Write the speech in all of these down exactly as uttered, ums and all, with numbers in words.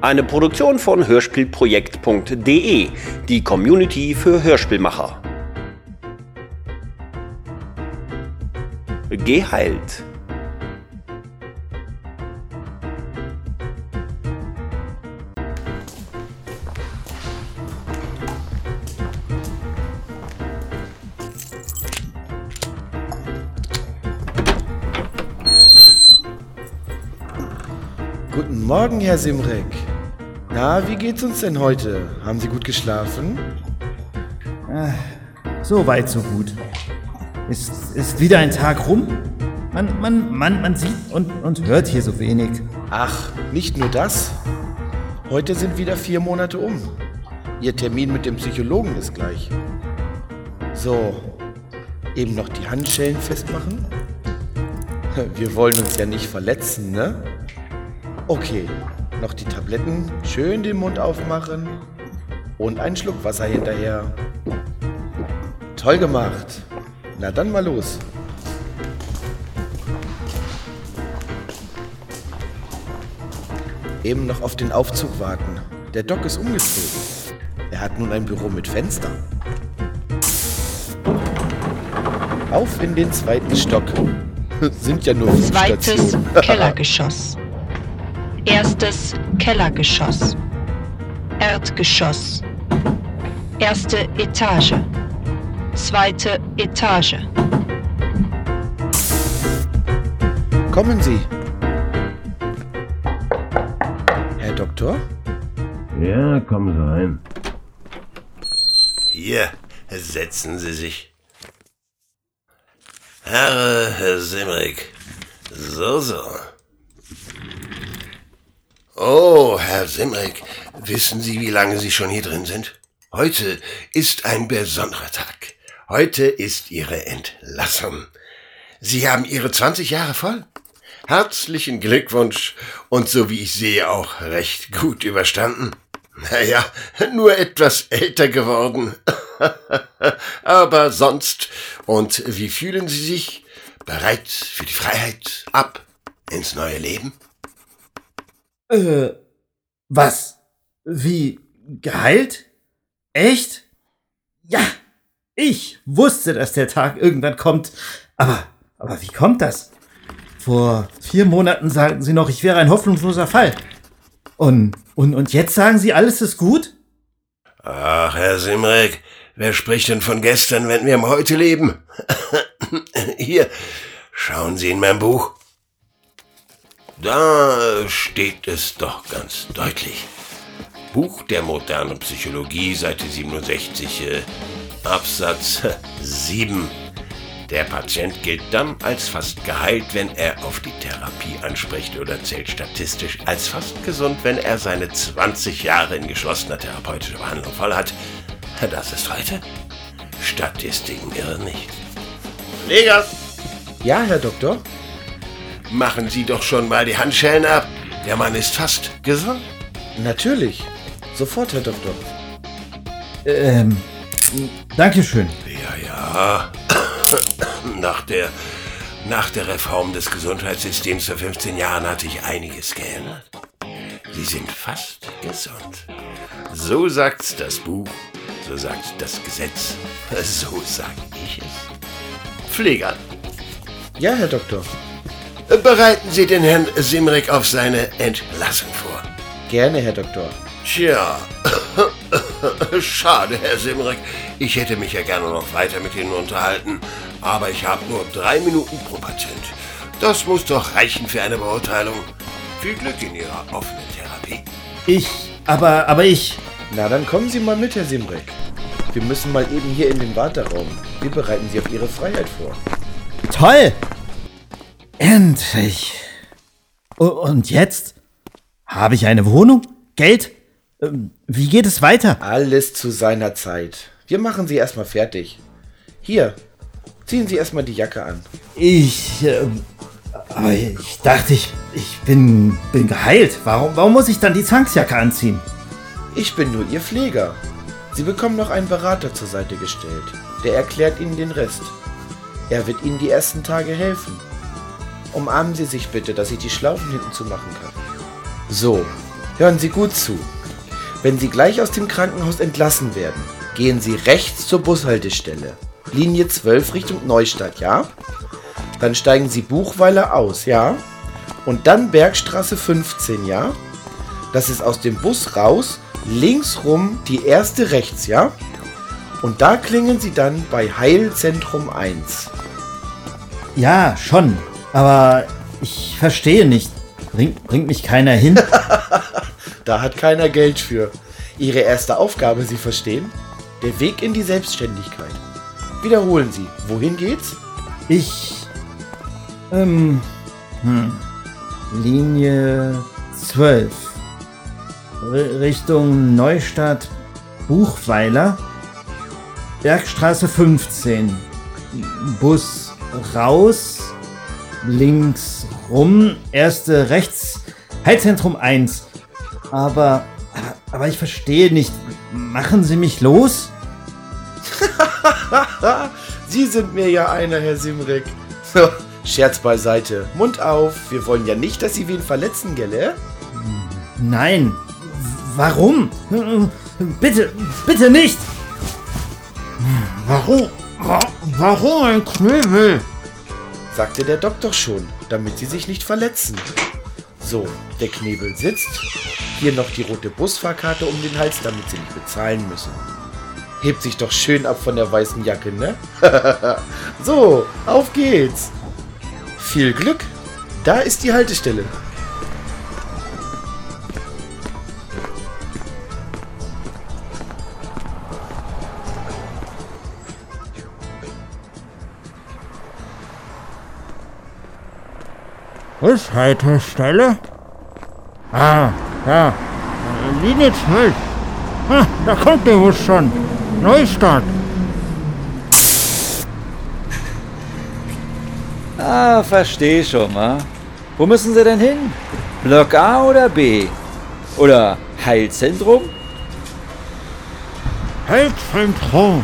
Eine Produktion von hörspielprojekt punkt de, die Community für Hörspielmacher. Geheilt. Guten Morgen, Herr Simrek. Na, wie geht's uns denn heute? Haben Sie gut geschlafen? Äh, so weit, so gut. Ist, ist wieder ein Tag rum? Man, man, man, man sieht und, und hört hier so wenig. Ach, nicht nur das. Heute sind wieder vier Monate um. Ihr Termin mit dem Psychologen ist gleich. So, eben noch die Handschellen festmachen? Wir wollen uns ja nicht verletzen, ne? Okay, noch die Tabletten, schön den Mund aufmachen und einen Schluck Wasser hinterher. Toll gemacht. Na dann mal los. Eben noch auf den Aufzug warten. Der Doc ist umgezogen. Er hat nun ein Büro mit Fenster. Auf in den zweiten Stock. Sind ja nur fünf Zweites Stationen. Kellergeschoss. Erstes Kellergeschoss. Erdgeschoss. Erste Etage. Zweite Etage. Kommen Sie. Herr Doktor? Ja, kommen Sie rein. Hier, setzen Sie sich. Herr, Herr Simrek. So, so. Oh, Herr Simrek, wissen Sie, wie lange Sie schon hier drin sind? Heute ist ein besonderer Tag. Heute ist Ihre Entlassung. Sie haben Ihre zwanzig Jahre voll. Herzlichen Glückwunsch und so wie ich sehe auch recht gut überstanden. Naja, nur etwas älter geworden. Aber sonst. Und wie fühlen Sie sich? Bereit für die Freiheit? Ab ins neue Leben? Äh, was? Wie? Geheilt? Echt? Ja, ich wusste, dass der Tag irgendwann kommt. Aber, aber wie kommt das? Vor vier Monaten sagten Sie noch, ich wäre ein hoffnungsloser Fall. Und, und, und jetzt sagen Sie, alles ist gut? Ach, Herr Simrek, wer spricht denn von gestern, wenn wir im Heute leben? Hier, schauen Sie in mein Buch. Da steht es doch ganz deutlich. Buch der modernen Psychologie, Seite siebenundsechzig, äh, Absatz sieben. Der Patient gilt dann als fast geheilt, wenn er auf die Therapie anspricht oder zählt statistisch als fast gesund, wenn er seine zwanzig Jahre in geschlossener therapeutischer Behandlung voll hat. Das ist heute. Statistiken irren nicht. Pfleger! Ja, Herr Doktor? Machen Sie doch schon mal die Handschellen ab. Der Mann ist fast gesund. Natürlich. Sofort, Herr Doktor. Ähm, Dankeschön. Ja, ja. Nach der, nach der Reform des Gesundheitssystems vor fünfzehn Jahren hatte ich einiges geändert. Sie sind fast gesund. So sagt's das Buch, so sagt das Gesetz, so sag ich es. Pfleger. Ja, Herr Doktor. Bereiten Sie den Herrn Simrek auf seine Entlassung vor. Gerne, Herr Doktor. Tja, schade, Herr Simrek. Ich hätte mich ja gerne noch weiter mit Ihnen unterhalten, aber ich habe nur drei Minuten pro Patient. Das muss doch reichen für eine Beurteilung. Viel Glück in Ihrer offenen Therapie. Ich, aber, aber ich... Na, dann kommen Sie mal mit, Herr Simrek. Wir müssen mal eben hier in den Warteraum. Wir bereiten Sie auf Ihre Freiheit vor. Toll! Endlich! Und jetzt? Habe ich eine Wohnung? Geld? Wie geht es weiter? Alles zu seiner Zeit. Wir machen Sie erstmal fertig. Hier, ziehen Sie erstmal die Jacke an. Ich, äh, aber ich dachte, ich, ich bin, bin geheilt. Warum, warum muss ich dann die Zwangsjacke anziehen? Ich bin nur Ihr Pfleger. Sie bekommen noch einen Berater zur Seite gestellt. Der erklärt Ihnen den Rest. Er wird Ihnen die ersten Tage helfen. Umarmen Sie sich bitte, dass ich die Schlaufen hinten zumachen kann. So, Hören Sie gut zu. Wenn Sie gleich aus dem Krankenhaus entlassen werden, gehen Sie rechts zur Bushaltestelle. Linie zwölf Richtung Neustadt, ja? Dann steigen Sie Buchweiler aus, ja? Und dann Bergstraße fünfzehn, ja? Das ist aus dem Bus raus, links rum die erste rechts, ja? Und da klingeln Sie dann bei Heilzentrum eins. Ja, schon. Aber ich verstehe nicht. Bringt, bringt mich keiner hin? Da hat keiner Geld für. Ihre erste Aufgabe, Sie verstehen? Der Weg in die Selbstständigkeit. Wiederholen Sie. Wohin geht's? Ich... Ähm... Hm. Linie zwölf. R- Richtung Neustadt, Buchweiler. Bergstraße fünfzehn. Bus raus. Links rum. Erste rechts. Heilzentrum eins. Aber... Aber ich verstehe nicht. Machen Sie mich los? Sie sind mir ja einer, Herr Simrek. So, Scherz beiseite. Mund auf. Wir wollen ja nicht, dass Sie wen verletzen, gell? Nein. Warum? Bitte, bitte nicht. Warum? Warum ein Knebel? Sagte der Doktor schon, damit Sie sich nicht verletzen. So, der Knebel sitzt. Hier noch die rote Busfahrkarte um den Hals, damit Sie nicht bezahlen müssen. Hebt sich doch schön ab von der weißen Jacke, ne? So, auf geht's. Viel Glück. Da ist die Haltestelle. Bushaltestelle? Ah, ja. Linie zwölf. Ah, da kommt der Bus schon. Neustadt. Ah, versteh schon, wa? Wo müssen Sie denn hin? Block A oder B? Oder Heilzentrum? Heilzentrum.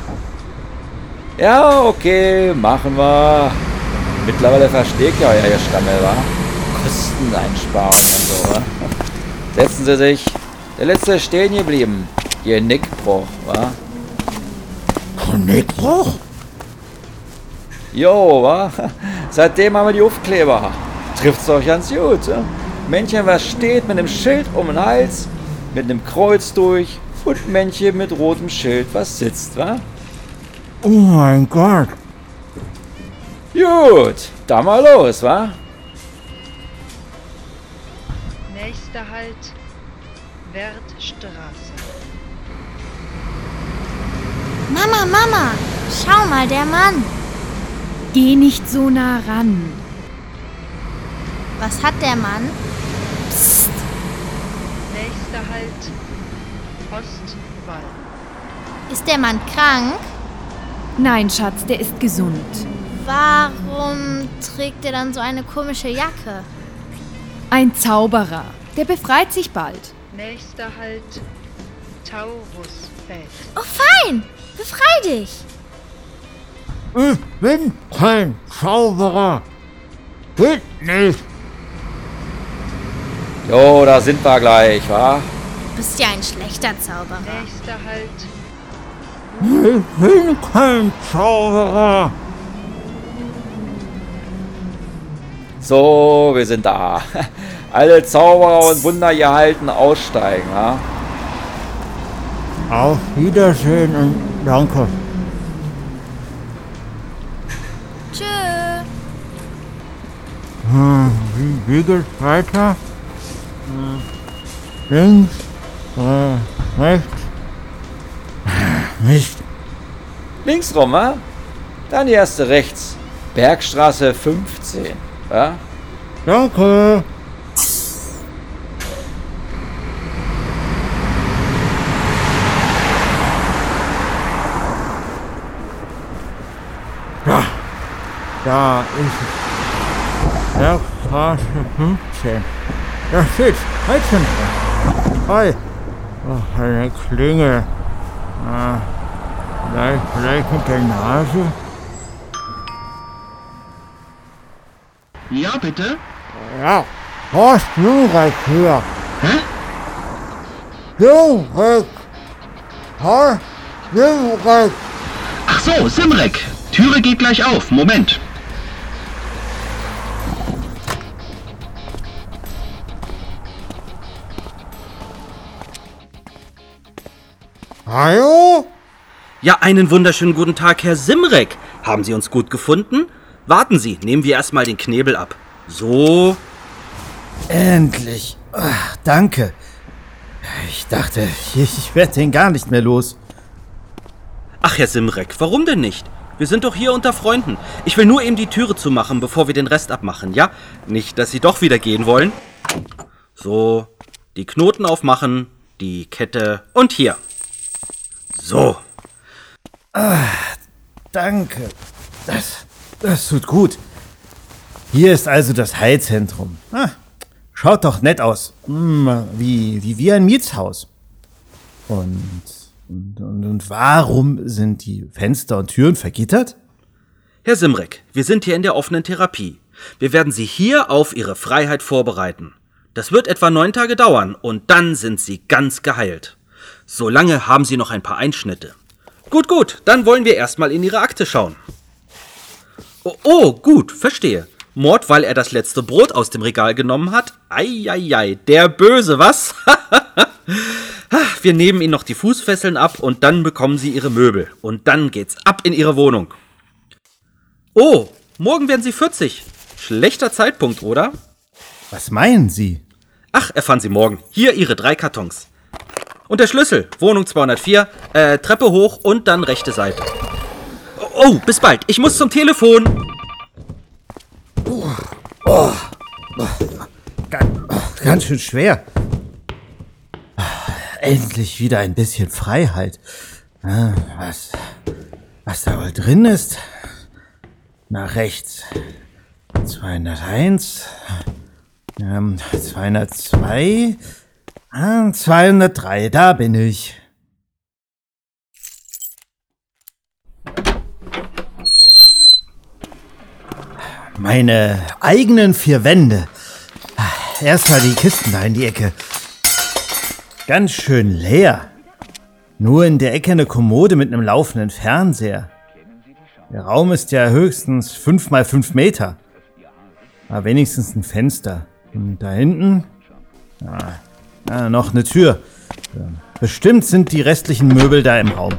Ja, okay, machen wir. Mittlerweile verstehe ich ja euer Stammel, wa? Kosteneinsparungen und so, wa? Setzen Sie sich. Der letzte ist stehen geblieben. Ihr Nickbruch, wa? Nickbruch? Jo, wa? Seitdem haben wir die Aufkleber. Trifft's doch ganz gut, ja? Männchen, was steht mit einem Schild um den Hals, mit einem Kreuz durch und Männchen mit rotem Schild, was sitzt, wa? Oh mein Gott. Gut, dann mal los, wa? Nächster Halt, Wertstraße. Mama, Mama, schau mal, der Mann. Geh nicht so nah ran. Was hat der Mann? Psst. Nächster Halt, Ostwall. Ist der Mann krank? Nein, Schatz, der ist gesund. Warum trägt er dann so eine komische Jacke? Ein Zauberer. Der befreit sich bald. Nächster Halt, Taurusfeld. Oh, fein! Befrei dich! Ich bin kein Zauberer. Geht nicht. Jo, da sind wir gleich, wa? Du bist ja ein schlechter Zauberer. Nächster Halt, Ich bin kein Zauberer. So, wir sind da. Alle Zauberer und Wunder gehalten aussteigen, wa? Auf Wiedersehen und danke. Tschö. Hm, wie, wie geht's weiter? Hm. Links, äh, rechts. Mist. Links rum, wa? Dann die erste rechts. Bergstraße fünfzehn, wa? Danke. Ja, da ist es. Bergstraße fünfzehn. Da steht Heilzentrum. Hi. Ach, eine Klingel. Ah, vielleicht, vielleicht mit der Nase. Ja, bitte? Ja, Horst Blumenreich hier. Hä? Simrek. Herr Simrek. Ach so, Simrek. Türe geht gleich auf. Moment. Hallo? Ja, einen wunderschönen guten Tag, Herr Simrek. Haben Sie uns gut gefunden? Warten Sie, nehmen wir erstmal den Knebel ab. So. Endlich. Ach, danke. Ich dachte, ich, ich werde den gar nicht mehr los. Ach, Herr Simrek, warum denn nicht? Wir sind doch hier unter Freunden. Ich will nur eben die Türe zumachen, bevor wir den Rest abmachen, ja? Nicht, dass Sie doch wieder gehen wollen. So, die Knoten aufmachen, die Kette und hier. So. Ah, danke. Das, das tut gut. Hier ist also das Heilzentrum. Ah, schaut doch nett aus. Hm, wie, wie, wie ein Mietshaus. Und, und, und, und warum sind die Fenster und Türen vergittert? Herr Simrek, wir sind hier in der offenen Therapie. Wir werden Sie hier auf Ihre Freiheit vorbereiten. Das wird etwa neun Tage dauern und dann sind Sie ganz geheilt. Solange haben Sie noch ein paar Einschnitte. Gut, gut, dann wollen wir erstmal in Ihre Akte schauen. Oh, oh, gut, verstehe. Mord, weil er das letzte Brot aus dem Regal genommen hat? Eieiei, der Böse, was? Wir nehmen Ihnen noch die Fußfesseln ab und dann bekommen Sie Ihre Möbel. Und dann geht's ab in Ihre Wohnung. Oh, morgen werden Sie vierzig. Schlechter Zeitpunkt, oder? Was meinen Sie? Ach, erfahren Sie morgen. Hier Ihre drei Kartons. Und der Schlüssel, Wohnung zweihundertvier, äh, Treppe hoch und dann rechte Seite. Oh, bis bald. Ich muss zum Telefon. Oh, oh, oh, ganz, oh, ganz schön schwer. Endlich wieder ein bisschen Freiheit. Was, was da wohl drin ist? Nach rechts. zweihunderteins. Ähm, zweihundertzwei. Ah, zweihundertdrei, da bin ich. Meine eigenen vier Wände. Erstmal die Kisten da in die Ecke. Ganz schön leer. Nur in der Ecke eine Kommode mit einem laufenden Fernseher. Der Raum ist ja höchstens fünf mal fünf Meter. Aber wenigstens ein Fenster. Und da hinten? Ah, ah, noch eine Tür. Bestimmt sind die restlichen Möbel da im Raum.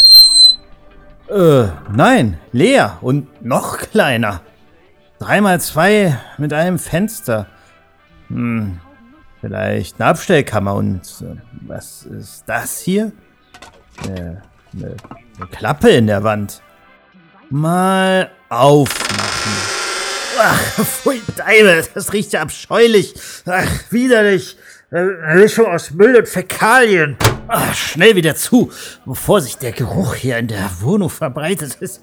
Äh, nein, leer und noch kleiner. Drei mal zwei mit einem Fenster. Hm, vielleicht eine Abstellkammer und äh, was ist das hier? Äh, eine, eine Klappe in der Wand. Mal aufmachen. Ach, pfui Deibel, das riecht ja abscheulich. Ach, widerlich. Eine Mischung aus Müll und Fäkalien. Ach, schnell wieder zu, bevor sich der Geruch hier in der Wohnung verbreitet ist.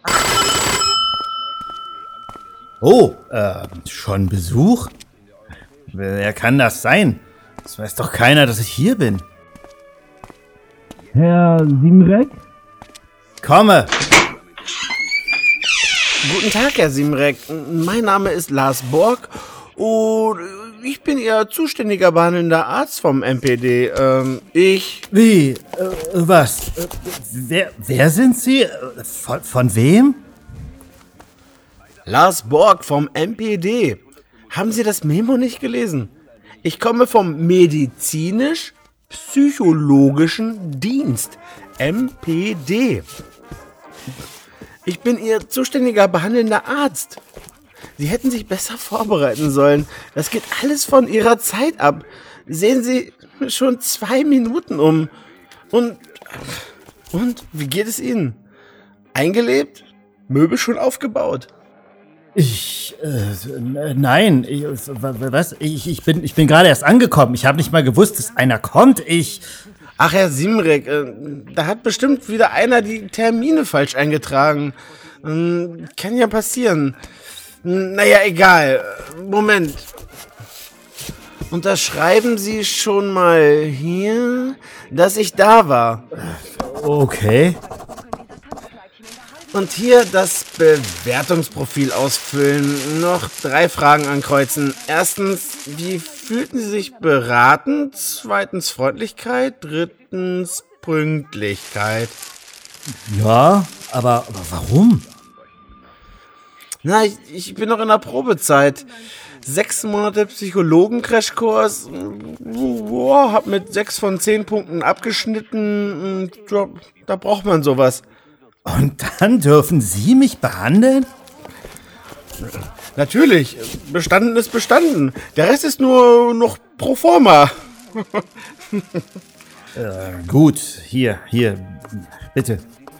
Oh, äh, schon Besuch? Wer kann das sein? Das weiß doch keiner, dass ich hier bin. Herr Simrek? Komme! Guten Tag, Herr Simrek. Mein Name ist Lars Borg und ich bin Ihr zuständiger behandelnder Arzt vom M P D. Ähm, ich... Wie? Äh, was? Äh, wer, wer sind Sie? Von, von wem? Lars Borg vom M P D. Haben Sie das Memo nicht gelesen? Ich komme vom medizinisch-psychologischen Dienst, M P D. Ich bin Ihr zuständiger behandelnder Arzt. Sie hätten sich besser vorbereiten sollen. Das geht alles von Ihrer Zeit ab. Sehen Sie schon zwei Minuten um. Und, und wie geht es Ihnen? Eingelebt? Möbel schon aufgebaut? Ich, äh, nein, ich, was? Ich, ich bin, ich bin gerade erst angekommen. Ich habe nicht mal gewusst, dass einer kommt. Ich... Ach, Herr Simrek, äh, da hat bestimmt wieder einer die Termine falsch eingetragen. Ähm, kann ja passieren. Naja, egal. Moment. Unterschreiben Sie schon mal hier, dass ich da war. Okay. Und hier das Bewertungsprofil ausfüllen. Noch drei Fragen ankreuzen. Erstens, wie fühlten Sie sich beraten? Zweitens, Freundlichkeit. Drittens, Pünktlichkeit. Ja, aber, aber warum? Na, ich, ich bin noch in der Probezeit. Sechs Monate Psychologen-Crashkurs. Boah, hab mit sechs von zehn Punkten abgeschnitten. Da, da braucht man sowas. Und dann dürfen Sie mich behandeln? Natürlich. Bestanden ist bestanden. Der Rest ist nur noch pro forma. äh, gut, hier, hier, bitte.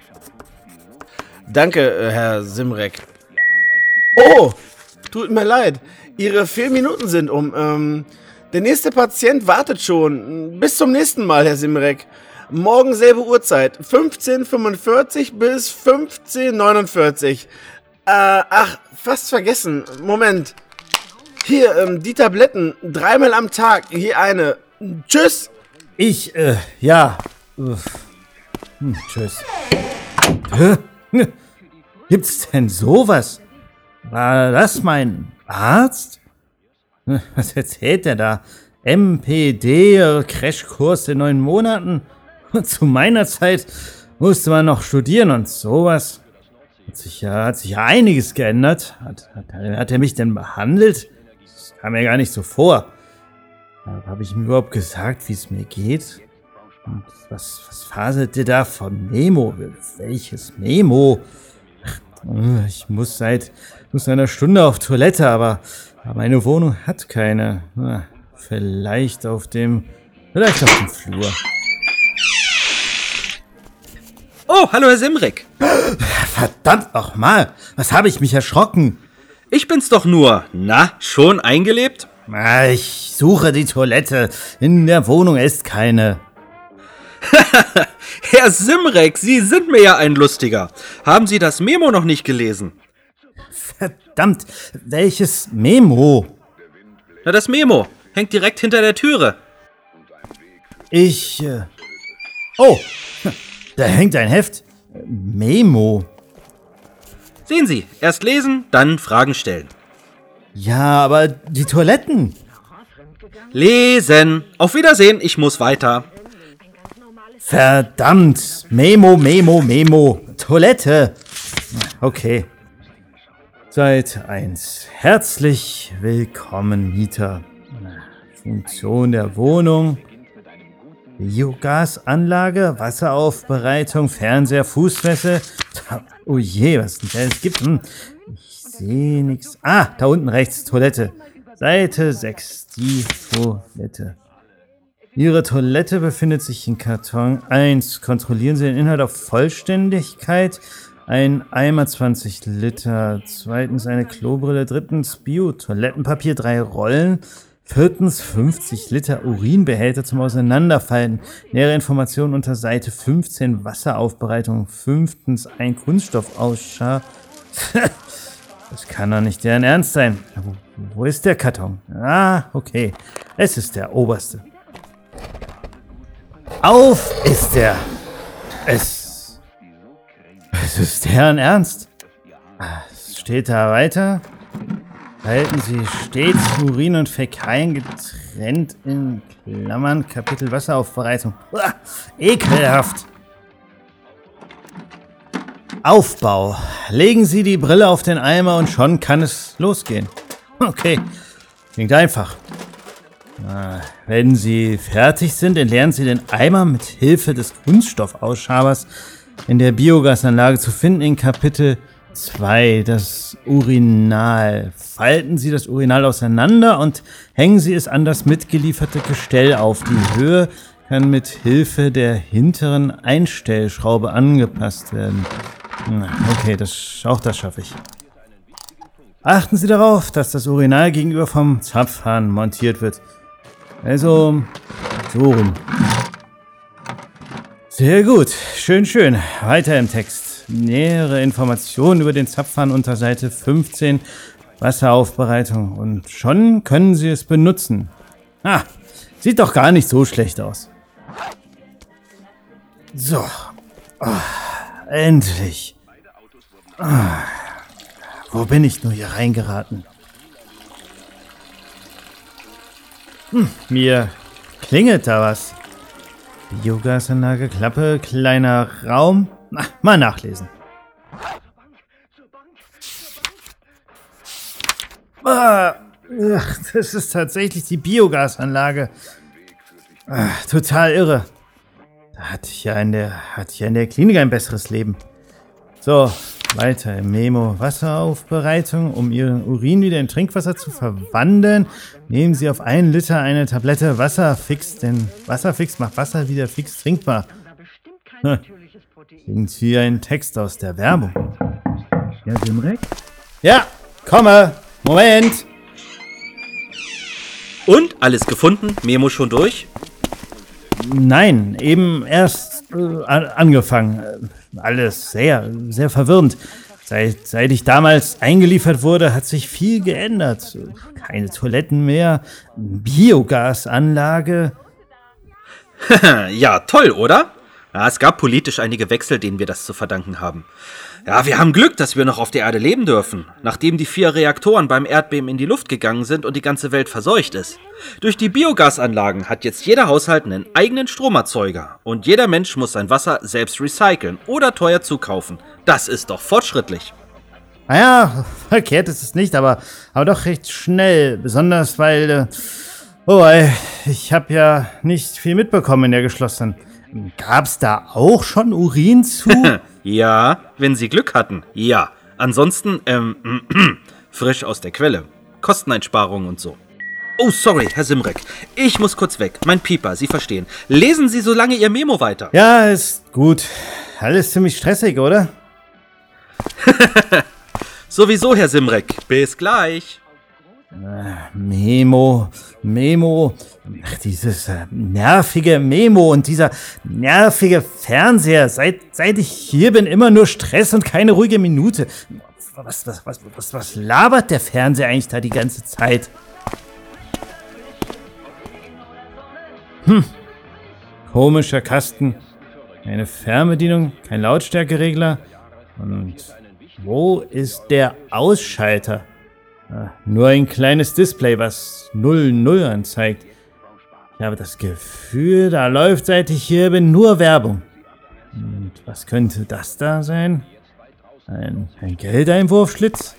Danke, Herr Simrek. Oh, tut mir leid. Ihre vier Minuten sind um. Ähm, der nächste Patient wartet schon. Bis zum nächsten Mal, Herr Simrek. Morgen selbe Uhrzeit. fünfzehn fünfundvierzig bis fünfzehn neunundvierzig. Äh, ach, fast vergessen. Moment. Hier, ähm, die Tabletten. Dreimal am Tag. Hier eine. Tschüss. Ich, äh, ja. Hm, tschüss. Hä? Gibt's denn sowas? War das mein Arzt? Was erzählt der da? M P D, Crashkurs in neun Monaten? Zu meiner Zeit musste man noch studieren und sowas. Hat sich ja, hat sich ja einiges geändert. Hat, hat, hat er mich denn behandelt? Das kam mir gar nicht so vor. Habe ich ihm überhaupt gesagt, wie es mir geht? Und was, was faselt ihr da von Memo? Welches Memo? Ich muss seit muss einer Stunde auf Toilette, aber, aber meine Wohnung hat keine. Na, vielleicht auf dem, vielleicht auf dem Flur. Oh, hallo Herr Simrek. Verdammt nochmal, was habe ich mich erschrocken? Ich bin's doch nur. Na, schon eingelebt? Ich suche die Toilette. In der Wohnung ist keine. Herr Simrek, Sie sind mir ja ein Lustiger. Haben Sie das Memo noch nicht gelesen? Verdammt, welches Memo? Na, das Memo hängt direkt hinter der Türe. Ich, äh... Oh, da hängt ein Heft. Memo. Sehen Sie, erst lesen, dann Fragen stellen. Ja, aber die Toiletten. Lesen. Auf Wiedersehen, ich muss weiter. Verdammt. Memo, Memo, Memo. Toilette. Okay. Seite eins. Herzlich willkommen, Mieter. Funktion der Wohnung. Biogasanlage, Wasseraufbereitung, Fernseher, Fußfessel. Oh je, was denn da alles gibt. Hm. Ich sehe nichts. Ah, da unten rechts, Toilette. Seite sechs, die Toilette. Ihre Toilette befindet sich in Karton eins. Kontrollieren Sie den Inhalt auf Vollständigkeit. Ein Eimer zwanzig Liter. Zweitens eine Klobrille. Drittens Bio-Toilettenpapier, drei Rollen. Viertens fünfzig Liter Urinbehälter zum Auseinanderfalten. Nähere Informationen unter Seite fünfzehn Wasseraufbereitung. Fünftens ein Kunststoffausschau. Das kann doch nicht deren Ernst sein. Wo, wo ist der Karton? Ah, okay. Es ist der oberste. Auf ist der. Es. Es ist deren Ernst. Es steht da weiter. Halten Sie stets Urin und Fäkalien getrennt in Klammern. Kapitel Wasseraufbereitung. Uah, ekelhaft. Aufbau. Legen Sie die Brille auf den Eimer und schon kann es losgehen. Okay, klingt einfach. Wenn Sie fertig sind, entleeren Sie den Eimer mit Hilfe des Kunststoffauschabers in der Biogasanlage zu finden in Kapitel zwei, das Urinal. Falten Sie das Urinal auseinander und hängen Sie es an das mitgelieferte Gestell auf. Die Höhe kann mit Hilfe der hinteren Einstellschraube angepasst werden. Okay, das, auch das schaffe ich. Achten Sie darauf, dass das Urinal gegenüber vom Zapfhahn montiert wird. Also, so rum. Sehr gut, schön, schön. Weiter im Text. Nähere Informationen über den Zapfhahn unter Seite fünfzehn, Wasseraufbereitung. Und schon können Sie es benutzen. Ah, sieht doch gar nicht so schlecht aus. So. Oh, endlich. Ah, wo bin ich nur hier reingeraten? Hm, mir klingelt da was. Biogasanlage, Klappe, kleiner Raum. Na, mal nachlesen. Ah, ach, das ist tatsächlich die Biogasanlage. Ach, total irre. Da hatte ich ja in der, hatte ich ja in der Klinik ein besseres Leben. So, weiter im Memo. Wasseraufbereitung. Um Ihren Urin wieder in Trinkwasser zu verwandeln, nehmen Sie auf einen Liter eine Tablette Wasserfix, denn Wasserfix macht Wasser wieder fix trinkbar. Hm. Klingt wie ein Text aus der Werbung. Ja, Simrek? Ja, komme. Moment. Und? Alles gefunden? Memo schon durch? Nein, eben erst äh, angefangen. Alles sehr, sehr verwirrend. Seit, seit ich damals eingeliefert wurde, hat sich viel geändert. Keine Toiletten mehr, Biogasanlage. Ja, toll, oder? Ja, es gab politisch einige Wechsel, denen wir das zu verdanken haben. Ja, wir haben Glück, dass wir noch auf der Erde leben dürfen, nachdem die vier Reaktoren beim Erdbeben in die Luft gegangen sind und die ganze Welt verseucht ist. Durch die Biogasanlagen hat jetzt jeder Haushalt einen eigenen Stromerzeuger und jeder Mensch muss sein Wasser selbst recyceln oder teuer zukaufen. Das ist doch fortschrittlich. Naja, verkehrt ist es nicht, aber, aber doch recht schnell, besonders weil, äh, oh, ey, ich habe ja nicht viel mitbekommen in der geschlossenen. Gab's da auch schon Urin zu? Ja, wenn Sie Glück hatten, ja. Ansonsten, ähm, frisch aus der Quelle. Kosteneinsparungen und so. Oh, sorry, Herr Simrek. Ich muss kurz weg. Mein Pieper, Sie verstehen. Lesen Sie so lange Ihr Memo weiter. Ja, ist gut. Alles ziemlich stressig, oder? Sowieso, Herr Simrek. Bis gleich. Äh, Memo, Memo, ach, dieses äh, nervige Memo und dieser nervige Fernseher. Seit, seit ich hier bin, immer nur Stress und keine ruhige Minute. Was, was, was, was, was labert der Fernseher eigentlich da die ganze Zeit? Hm, komischer Kasten. Keine Fernbedienung, kein Lautstärkeregler. Und wo ist der Ausschalter? Nur ein kleines Display, was null null anzeigt. Ich habe das Gefühl, da läuft, seit ich hier bin, nur Werbung. Und was könnte das da sein? Ein, ein Geldeinwurfschlitz?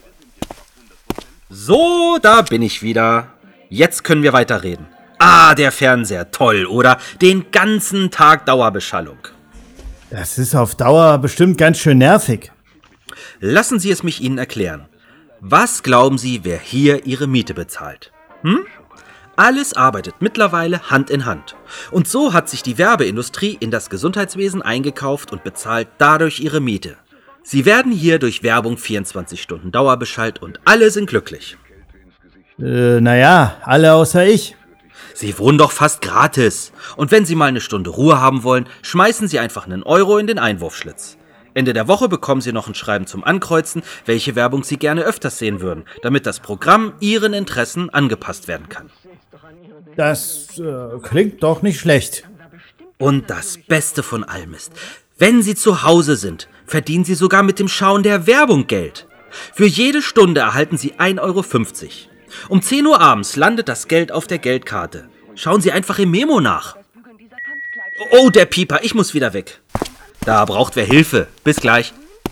So, da bin ich wieder. Jetzt können wir weiterreden. Ah, der Fernseher, toll, oder? Den ganzen Tag Dauerbeschallung. Das ist auf Dauer bestimmt ganz schön nervig. Lassen Sie es mich Ihnen erklären. Was glauben Sie, wer hier Ihre Miete bezahlt? Hm? Alles arbeitet mittlerweile Hand in Hand. Und so hat sich die Werbeindustrie in das Gesundheitswesen eingekauft und bezahlt dadurch ihre Miete. Sie werden hier durch Werbung vierundzwanzig Stunden dauerbeschallt und alle sind glücklich. Äh, naja, alle außer ich. Sie wohnen doch fast gratis. Und wenn Sie mal eine Stunde Ruhe haben wollen, schmeißen Sie einfach einen Euro in den Einwurfschlitz. Ende der Woche bekommen Sie noch ein Schreiben zum Ankreuzen, welche Werbung Sie gerne öfters sehen würden, damit das Programm Ihren Interessen angepasst werden kann. Das äh, klingt doch nicht schlecht. Und das Beste von allem ist, wenn Sie zu Hause sind, verdienen Sie sogar mit dem Schauen der Werbung Geld. Für jede Stunde erhalten Sie ein Euro fünfzig. Um zehn Uhr abends landet das Geld auf der Geldkarte. Schauen Sie einfach im Memo nach. Oh, der Pieper, ich muss wieder weg. Da braucht wer Hilfe. Bis gleich.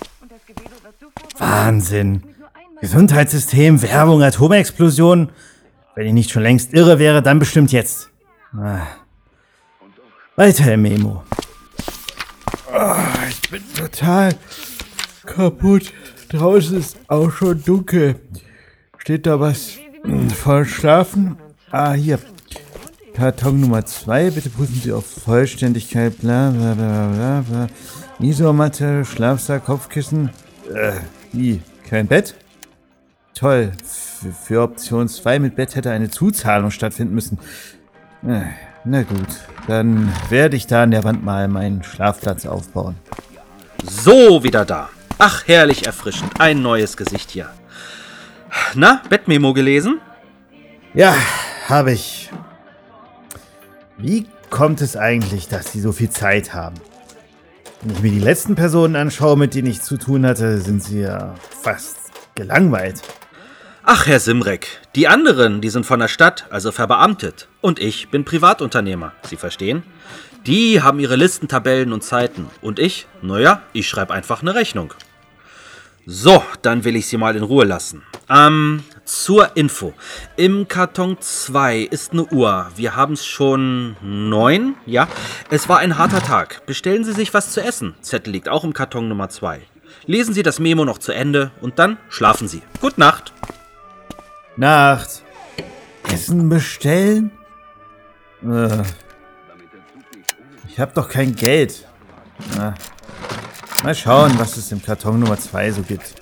Wahnsinn. Gesundheitssystem, Werbung, Atomexplosion. Wenn ich nicht schon längst irre wäre, dann bestimmt jetzt. Ah. Weiter im Memo. Oh, ich bin total kaputt. Draußen ist auch schon dunkel. Steht da was voll Schlafen? Ah, hier. Karton Nummer zwei. Bitte prüfen Sie auf Vollständigkeit. Bla bla bla bla bla. Isomatte, Schlafsack, Kopfkissen. Äh, wie? Kein Bett? Toll. Für, für Option zwei mit Bett hätte eine Zuzahlung stattfinden müssen. Äh, na gut. Dann werde ich da an der Wand mal meinen Schlafplatz aufbauen. So, wieder da. Ach, herrlich erfrischend. Ein neues Gesicht hier. Na, Bettmemo gelesen? Ja, habe ich. Wie kommt es eigentlich, dass Sie so viel Zeit haben? Wenn ich mir die letzten Personen anschaue, mit denen ich zu tun hatte, sind sie ja fast gelangweilt. Ach, Herr Simrek, die anderen, die sind von der Stadt, also verbeamtet. Und ich bin Privatunternehmer, Sie verstehen? Die haben ihre Listen, Tabellen und Zeiten. Und ich, naja, ich schreibe einfach eine Rechnung. So, dann will ich Sie mal in Ruhe lassen. Ähm, zur Info. Im Karton zwei ist eine Uhr. Wir haben es schon neun, ja. Es war ein harter Tag. Bestellen Sie sich was zu essen. Zettel liegt auch im Karton Nummer zwei. Lesen Sie das Memo noch zu Ende und dann schlafen Sie. Gute Nacht. Nacht. Essen bestellen? Äh, ich hab doch kein Geld. Na. Mal schauen, was es im Karton Nummer zwei so gibt.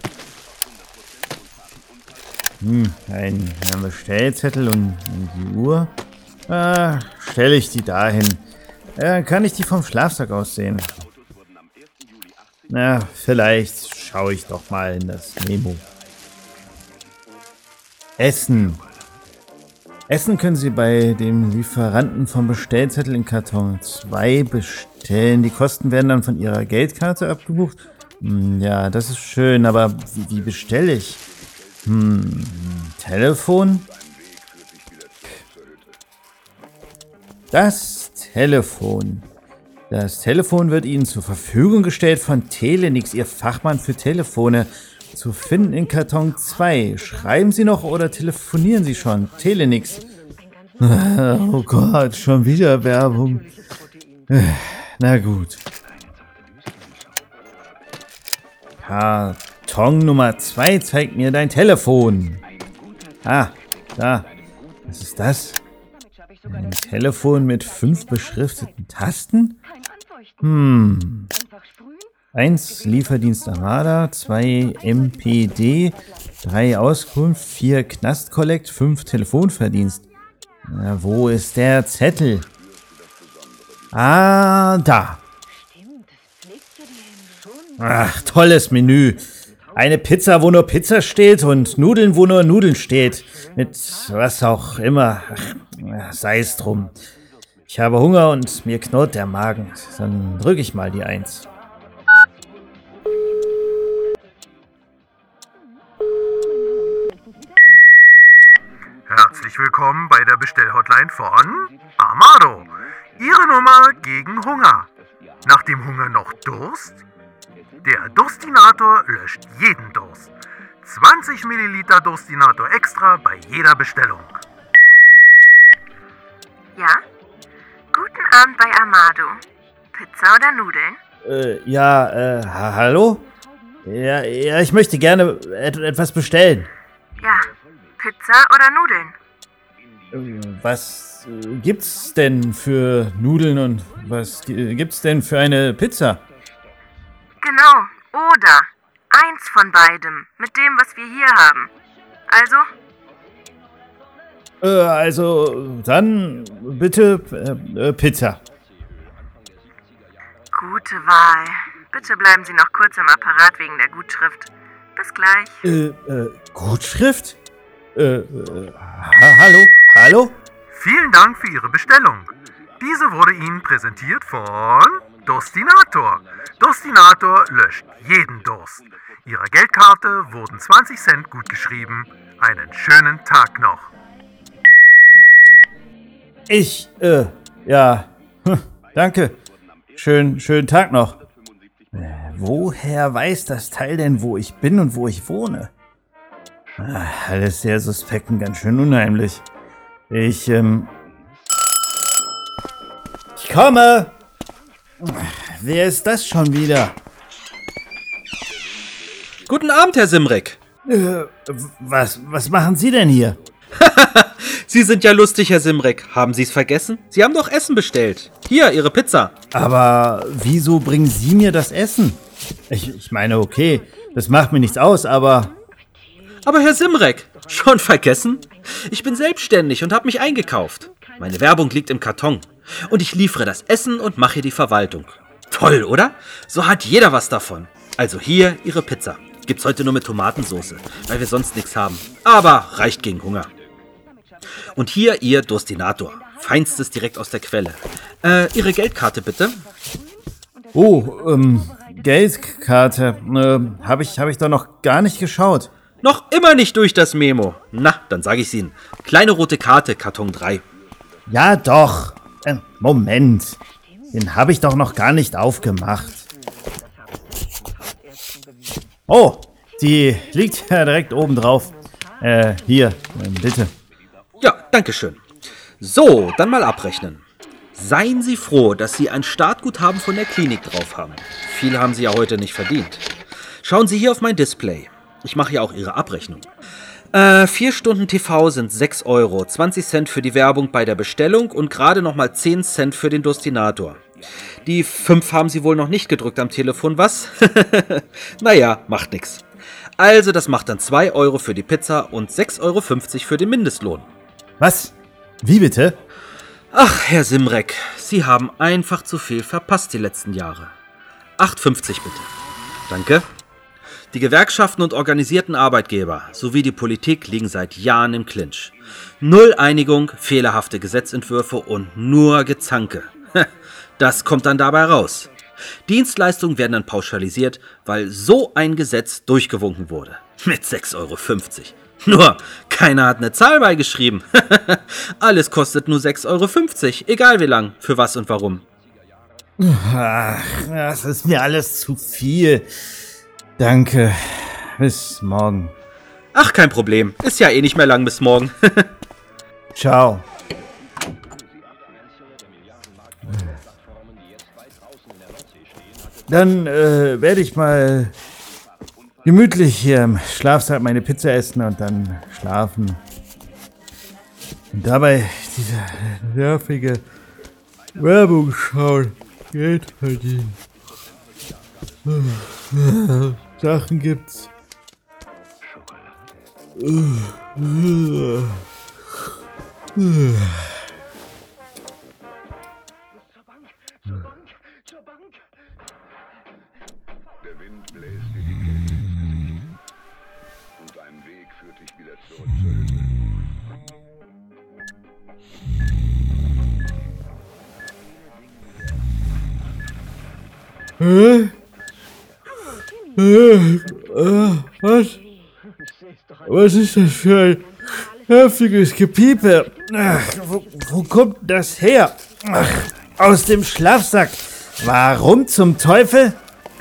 Hm, ein, ein Bestellzettel und, und die Uhr. Ah, stelle ich die dahin. Dann kann ich die vom Schlafsack aus sehen. Na, vielleicht schaue ich doch mal in das Memo. Essen. Essen können Sie bei dem Lieferanten vom Bestellzettel in Karton zwei bestellen. Die Kosten werden dann von Ihrer Geldkarte abgebucht. Hm, ja, das ist schön, aber wie, wie bestelle ich? Hm, Telefon? Das Telefon. Das Telefon wird Ihnen zur Verfügung gestellt von Telenix, Ihr Fachmann für Telefone. Zu finden in Karton zwei. Schreiben Sie noch oder telefonieren Sie schon? Telenix. Oh Gott, schon wieder Werbung. Na gut. Karton Nummer zwei zeigt mir dein Telefon. Ah, da. Was ist das? Ein Telefon mit fünf beschrifteten Tasten? Hm. eins Lieferdienst Armada, zwei M P D, drei Auskunft, vier Knastkollekt, fünf Telefonverdienst. Na, wo ist der Zettel? Ah, da. Ach, tolles Menü. Eine Pizza, wo nur Pizza steht und Nudeln, wo nur Nudeln steht. Mit was auch immer. Ach, sei es drum. Ich habe Hunger und mir knurrt der Magen. Dann drücke ich mal die Eins. Herzlich willkommen bei der Bestellhotline von Amado. Ihre Nummer gegen Hunger. Nach dem Hunger noch Durst? Der Durstinator löscht jeden Durst. zwanzig Milliliter Durstinator extra bei jeder Bestellung. Ja? Guten Abend bei Amado. Pizza oder Nudeln? Äh, ja, äh, ha- hallo? Ja, ja, ich möchte gerne et- etwas bestellen. Ja, Pizza oder Nudeln? Was äh, gibt's denn für Nudeln und was gi- gibt's denn für eine Pizza? Genau, oder eins von beidem, mit dem, was wir hier haben. Also? Äh, also, dann bitte äh, äh, Pizza. Gute Wahl. Bitte bleiben Sie noch kurz im Apparat wegen der Gutschrift. Bis gleich. Äh, äh, Gutschrift? Äh, äh, ha- hallo? Hallo? Vielen Dank für Ihre Bestellung. Diese wurde Ihnen präsentiert von Durstinator. Durstinator löscht jeden Durst. Ihrer Geldkarte wurden zwanzig Cent gutgeschrieben. Einen schönen Tag noch. Ich, äh, ja, hm, danke. Schön, schönen Tag noch. Äh, woher weiß das Teil denn, wo ich bin und wo ich wohne? Ah, alles sehr suspekt und ganz schön unheimlich. Ich, ähm... Ich komme! Wer ist das schon wieder? Guten Abend, Herr Simrek. Äh, was, was machen Sie denn hier? Sie sind ja lustig, Herr Simrek. Haben Sie es vergessen? Sie haben doch Essen bestellt. Hier, Ihre Pizza. Aber wieso bringen Sie mir das Essen? Ich, ich meine, okay, das macht mir nichts aus, aber... Aber Herr Simrek, schon vergessen? Ich bin selbstständig und habe mich eingekauft. Meine Werbung liegt im Karton. Und ich liefere das Essen und mache die Verwaltung. Toll, oder? So hat jeder was davon. Also hier Ihre Pizza. Gibt's heute nur mit Tomatensauce, weil wir sonst nichts haben. Aber reicht gegen Hunger. Und hier Ihr Durstinator. Feinstes direkt aus der Quelle. Äh, Ihre Geldkarte bitte. Oh, ähm, Geldkarte. Äh, habe ich, hab ich doch noch gar nicht geschaut. Noch immer nicht durch das Memo. Na, dann sage ich's Ihnen. Kleine rote Karte, Karton drei. Ja, doch. Äh, Moment. Den habe ich doch noch gar nicht aufgemacht. Oh, die liegt ja direkt oben drauf. Äh, hier, äh, bitte. Ja, danke schön. So, dann mal abrechnen. Seien Sie froh, dass Sie ein Startguthaben von der Klinik drauf haben. Viel haben Sie ja heute nicht verdient. Schauen Sie hier auf mein Display. Ich mache ja auch Ihre Abrechnung. Äh, vier Stunden T V sind sechs Euro, zwanzig Cent für die Werbung bei der Bestellung und gerade nochmal zehn Cent für den Dustinator. Die fünf haben Sie wohl noch nicht gedrückt am Telefon, was? Naja, macht nix. Also, das macht dann zwei Euro für die Pizza und sechs Euro fünfzig für den Mindestlohn. Was? Wie bitte? Ach, Herr Simrek, Sie haben einfach zu viel verpasst die letzten Jahre. acht fünfzig bitte. Danke. Die Gewerkschaften und organisierten Arbeitgeber sowie die Politik liegen seit Jahren im Clinch. Null Einigung, fehlerhafte Gesetzentwürfe und nur Gezanke. Das kommt dann dabei raus. Dienstleistungen werden dann pauschalisiert, weil so ein Gesetz durchgewunken wurde. Mit sechs Euro fünfzig. Nur, keiner hat eine Zahl beigeschrieben. Alles kostet nur sechs Euro fünfzig, egal wie lang, für was und warum. Ach, das ist mir alles zu viel. Danke. Bis morgen. Ach, kein Problem. Ist ja eh nicht mehr lang bis morgen. Ciao. Dann äh, werde ich mal gemütlich hier im Schlafsaal meine Pizza essen und dann schlafen. Und dabei diese nervige Werbung schauen. Geld verdienen. Sachen gibt's. Hä? Äh, äh, was? Was ist das für ein nerviges Gepiepe? Ach, wo, wo kommt das her? Ach, aus dem Schlafsack. Warum zum Teufel?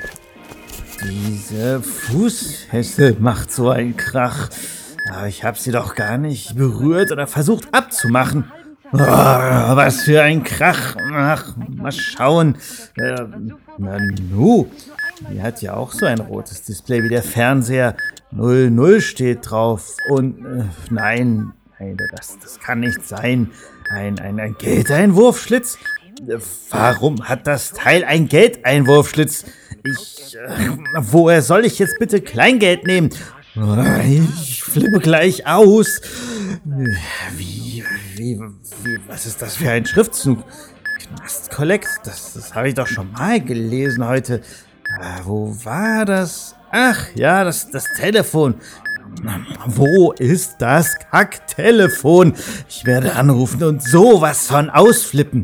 Diese Fußfessel macht so einen Krach. Aber ich habe sie doch gar nicht berührt oder versucht abzumachen. Oh, was für ein Krach. Ach, mal schauen. Äh, na nu, die hat ja auch so ein rotes Display wie der Fernseher. null null steht drauf. Und äh, nein, nein, das, das kann nicht sein. Ein, ein, ein Geldeinwurfschlitz? Äh, warum hat das Teil ein Geldeinwurfschlitz? Ich, äh, woher soll ich jetzt bitte Kleingeld nehmen? Ich flippe gleich aus. Wie, wie, wie, was ist das für ein Schriftzug? Knast Collect, das, das habe ich doch schon mal gelesen heute. Ah, wo war das? Ach ja, das, das Telefon. Wo ist das Kacktelefon? Ich werde anrufen und sowas von ausflippen.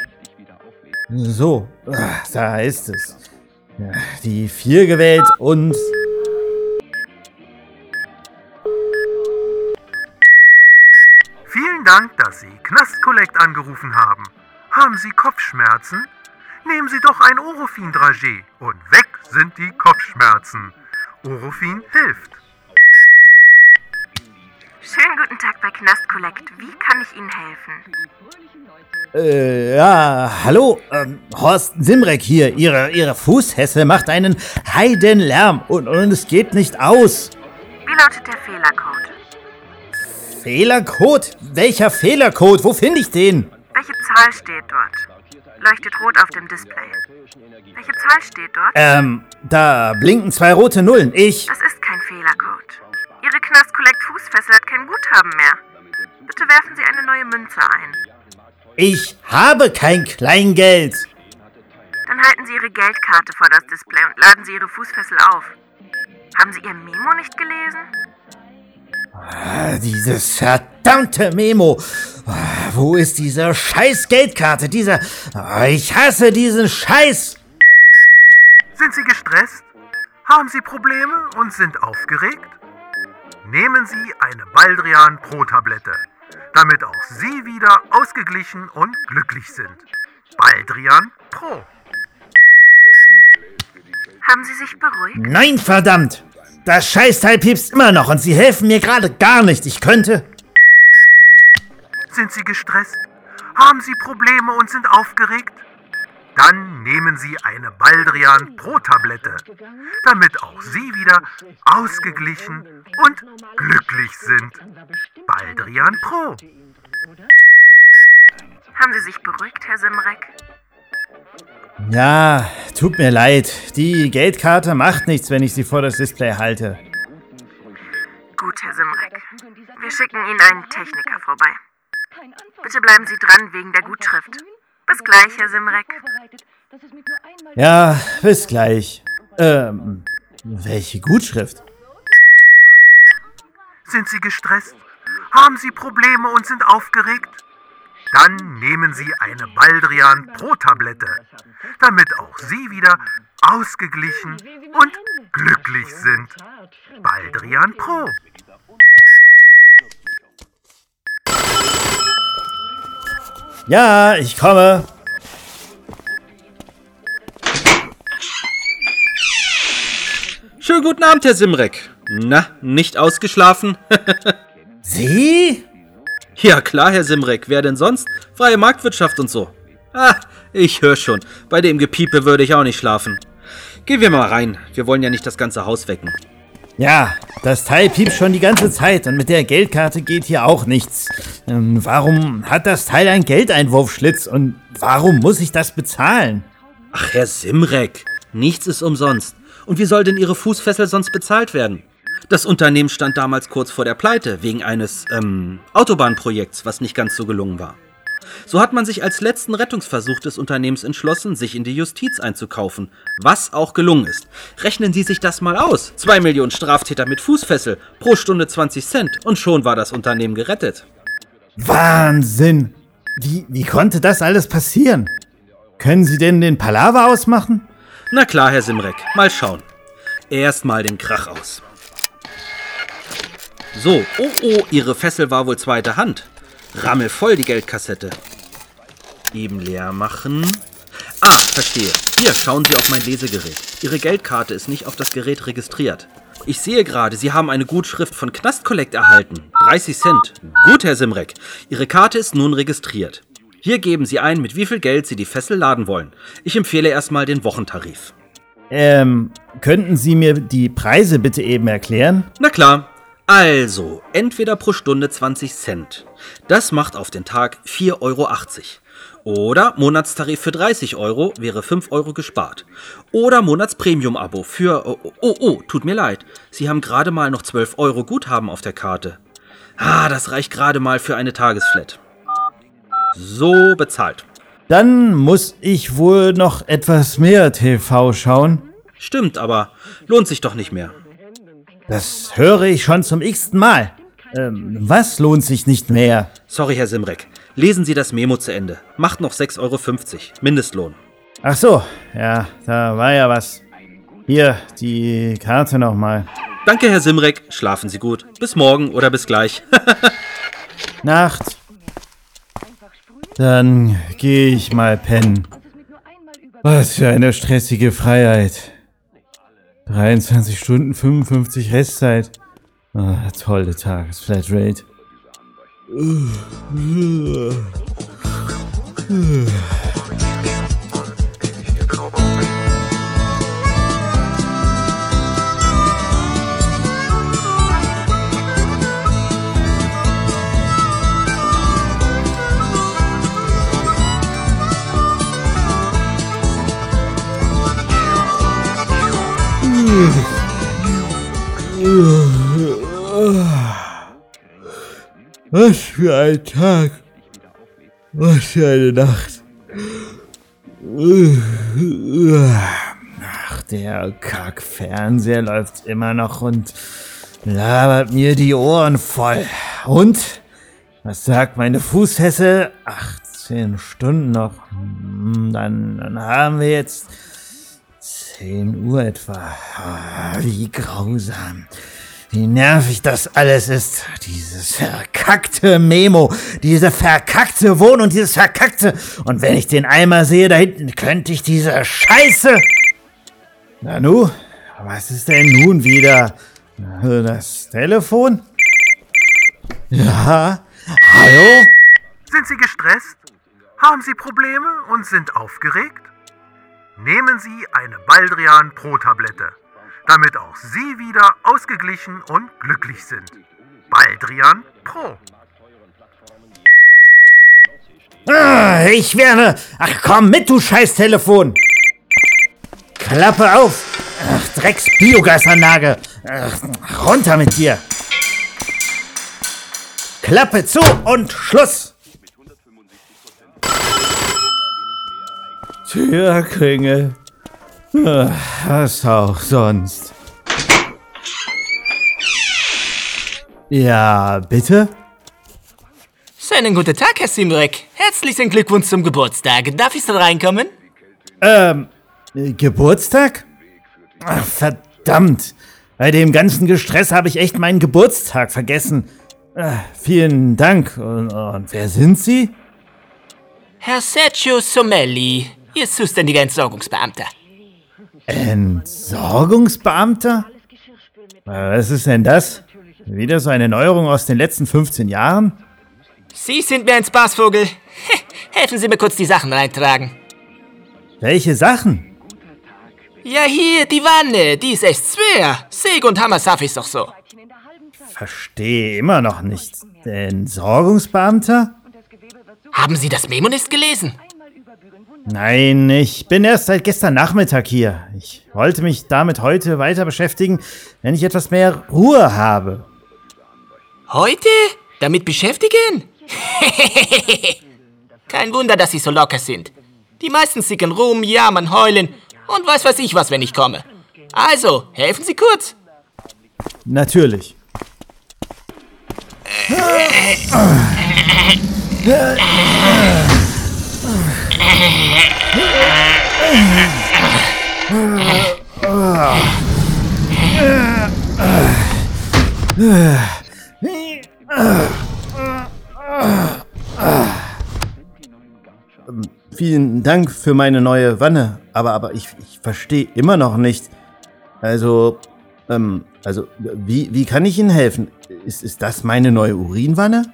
So, da ist es. Ja, die vier gewählt und... Vielen Dank, dass Sie Knast Collect angerufen haben. Haben Sie Kopfschmerzen? Nehmen Sie doch ein Orofin-Dragé und weg sind die Kopfschmerzen. Orofin hilft. Schönen guten Tag bei Knast Collect. Wie kann ich Ihnen helfen? Äh, ja, hallo, ähm, Horst Simrek hier. Ihre, Ihre Fußhesse macht einen Heidenlärm und, und es geht nicht aus. Wie lautet der Fehlercode? Fehlercode? Welcher Fehlercode? Wo finde ich den? Welche Zahl steht dort? Leuchtet rot auf dem Display. Welche Zahl steht dort? Ähm, da blinken zwei rote Nullen. Ich... Das ist kein Fehlercode. Ihre Knast Collect Fußfessel hat kein Guthaben mehr. Bitte werfen Sie eine neue Münze ein. Ich habe kein Kleingeld. Dann halten Sie Ihre Geldkarte vor das Display und laden Sie Ihre Fußfessel auf. Haben Sie Ihr Memo nicht gelesen? Ah, dieses verdammte Memo. Ah, wo ist diese scheiß Geldkarte? Dieser... Ah, ich hasse diesen Scheiß. Sind Sie gestresst? Haben Sie Probleme und sind aufgeregt? Nehmen Sie eine Baldrian Pro-Tablette, damit auch Sie wieder ausgeglichen und glücklich sind. Baldrian Pro. Haben Sie sich beruhigt? Nein, verdammt! Das Scheißteil piepst immer noch und Sie helfen mir gerade gar nicht. Ich könnte... Sind Sie gestresst? Haben Sie Probleme und sind aufgeregt? Dann nehmen Sie eine Baldrian Pro-Tablette, damit auch Sie wieder ausgeglichen und glücklich sind. Baldrian Pro. Haben Sie sich beruhigt, Herr Simrek? Ja, tut mir leid. Die Geldkarte macht nichts, wenn ich sie vor das Display halte. Gut, Herr Simrek. Wir schicken Ihnen einen Techniker vorbei. Bitte bleiben Sie dran wegen der Gutschrift. Bis gleich, Herr Simrek. Ja, bis gleich. Ähm, welche Gutschrift? Sind Sie gestresst? Haben Sie Probleme und sind aufgeregt? Dann nehmen Sie eine Baldrian Pro-Tablette, damit auch Sie wieder ausgeglichen und glücklich sind. Baldrian Pro. Ja, ich komme. Schönen guten Abend, Herr Simrek. Na, nicht ausgeschlafen? Sie? Ja, klar, Herr Simrek. Wer denn sonst? Freie Marktwirtschaft und so. Ah, ich höre schon. Bei dem Gepiepe würde ich auch nicht schlafen. Gehen wir mal rein. Wir wollen ja nicht das ganze Haus wecken. Ja, das Teil piept schon die ganze Zeit und mit der Geldkarte geht hier auch nichts. Ähm, warum hat das Teil einen Geldeinwurfschlitz und warum muss ich das bezahlen? Ach, Herr Simrek, nichts ist umsonst. Und wie soll denn Ihre Fußfessel sonst bezahlt werden? Das Unternehmen stand damals kurz vor der Pleite, wegen eines, ähm, Autobahnprojekts, was nicht ganz so gelungen war. So hat man sich als letzten Rettungsversuch des Unternehmens entschlossen, sich in die Justiz einzukaufen, was auch gelungen ist. Rechnen Sie sich das mal aus. Zwei Millionen Straftäter mit Fußfessel, pro Stunde zwanzig Cent und schon war das Unternehmen gerettet. Wahnsinn! Wie, wie konnte das alles passieren? Können Sie denn den Palaver ausmachen? Na klar, Herr Simrek, mal schauen. Erst mal den Krach aus. So, oh oh, Ihre Fessel war wohl zweite Hand. Rammelvoll die Geldkassette. Eben leer machen. Ah, verstehe. Hier, schauen Sie auf mein Lesegerät. Ihre Geldkarte ist nicht auf das Gerät registriert. Ich sehe gerade, Sie haben eine Gutschrift von Knastkollekt erhalten. dreißig Cent. Gut, Herr Simrek. Ihre Karte ist nun registriert. Hier geben Sie ein, mit wie viel Geld Sie die Fessel laden wollen. Ich empfehle erstmal den Wochentarif. Ähm, könnten Sie mir die Preise bitte eben erklären? Na klar. Also, entweder pro Stunde zwanzig Cent. Das macht auf den Tag vier Euro achtzig. Oder Monatstarif für dreißig Euro wäre fünf Euro gespart. Oder Monatspremium-Abo für... Oh, oh, oh, tut mir leid. Sie haben gerade mal noch zwölf Euro Guthaben auf der Karte. Ah, das reicht gerade mal für eine Tagesflat. So bezahlt. Dann muss ich wohl noch etwas mehr T V schauen. Stimmt, aber lohnt sich doch nicht mehr. Das höre ich schon zum x-ten Mal. Ähm, was lohnt sich nicht mehr? Sorry, Herr Simrek. Lesen Sie das Memo zu Ende. Macht noch sechs Euro fünfzig. Mindestlohn. Ach so, ja, da war ja was. Hier, die Karte nochmal. Danke, Herr Simrek. Schlafen Sie gut. Bis morgen oder bis gleich. Nacht. Dann gehe ich mal pennen. Was für eine stressige Freiheit. dreiundzwanzig Stunden, fünfundfünfzig Restzeit. Oh, tolle Tagesflatrate. Was für ein Tag. Was für eine Nacht. Ach, der Kack-Fernseher läuft immer noch und labert mir die Ohren voll. Und? Was sagt meine Fußfessel? achtzehn Stunden noch. Dann, dann haben wir jetzt zehn Uhr etwa. Oh, wie grausam. Wie nervig das alles ist. Dieses verkackte Memo, diese verkackte Wohn- und dieses verkackte... Und wenn ich den Eimer sehe, da hinten, könnte ich diese Scheiße... Nanu, was ist denn nun wieder? Das Telefon? Ja, hallo? Sind Sie gestresst? Haben Sie Probleme und sind aufgeregt? Nehmen Sie eine Baldrian Pro-Tablette, damit auch Sie wieder ausgeglichen und glücklich sind. Baldrian Pro. Ah, ich werde... Ach komm mit, du Scheiß-Telefon! Klappe auf! Ach, Drecks-Biogasanlage! Ach, runter mit dir! Klappe zu und Schluss! Türklingel. Was auch sonst. Ja, bitte? Schönen guten Tag, Herr Simrek. Herzlichen Glückwunsch zum Geburtstag. Darf ich da reinkommen? Ähm, Geburtstag? Ach, verdammt. Bei dem ganzen Gestress habe ich echt meinen Geburtstag vergessen. Äh, vielen Dank. Und, und wer sind Sie? Herr Sergio Somelli, Ihr zuständiger Entsorgungsbeamter. Entsorgungsbeamter? Was ist denn das? Wieder so eine Neuerung aus den letzten fünfzehn Jahren? Sie sind mir ein Spaßvogel. Helfen Sie mir kurz die Sachen reintragen. Welche Sachen? Ja, hier, die Wanne. Die ist echt schwer. Säge und Hammer schaff ich's doch so. Verstehe immer noch nicht. Entsorgungsbeamter? Haben Sie das Memo nicht gelesen? Nein, ich bin erst seit gestern Nachmittag hier. Ich wollte mich damit heute weiter beschäftigen, wenn ich etwas mehr Ruhe habe. Heute? Damit beschäftigen? Kein Wunder, dass Sie so locker sind. Die meisten sicken rum, jammern, heulen und weiß weiß ich was, wenn ich komme. Also, helfen Sie kurz. Natürlich. Vielen Dank für meine neue Wanne, aber, aber ich, ich verstehe immer noch nicht. Also, ähm, also, wie, wie kann ich Ihnen helfen? Ist, ist das meine neue Urinwanne?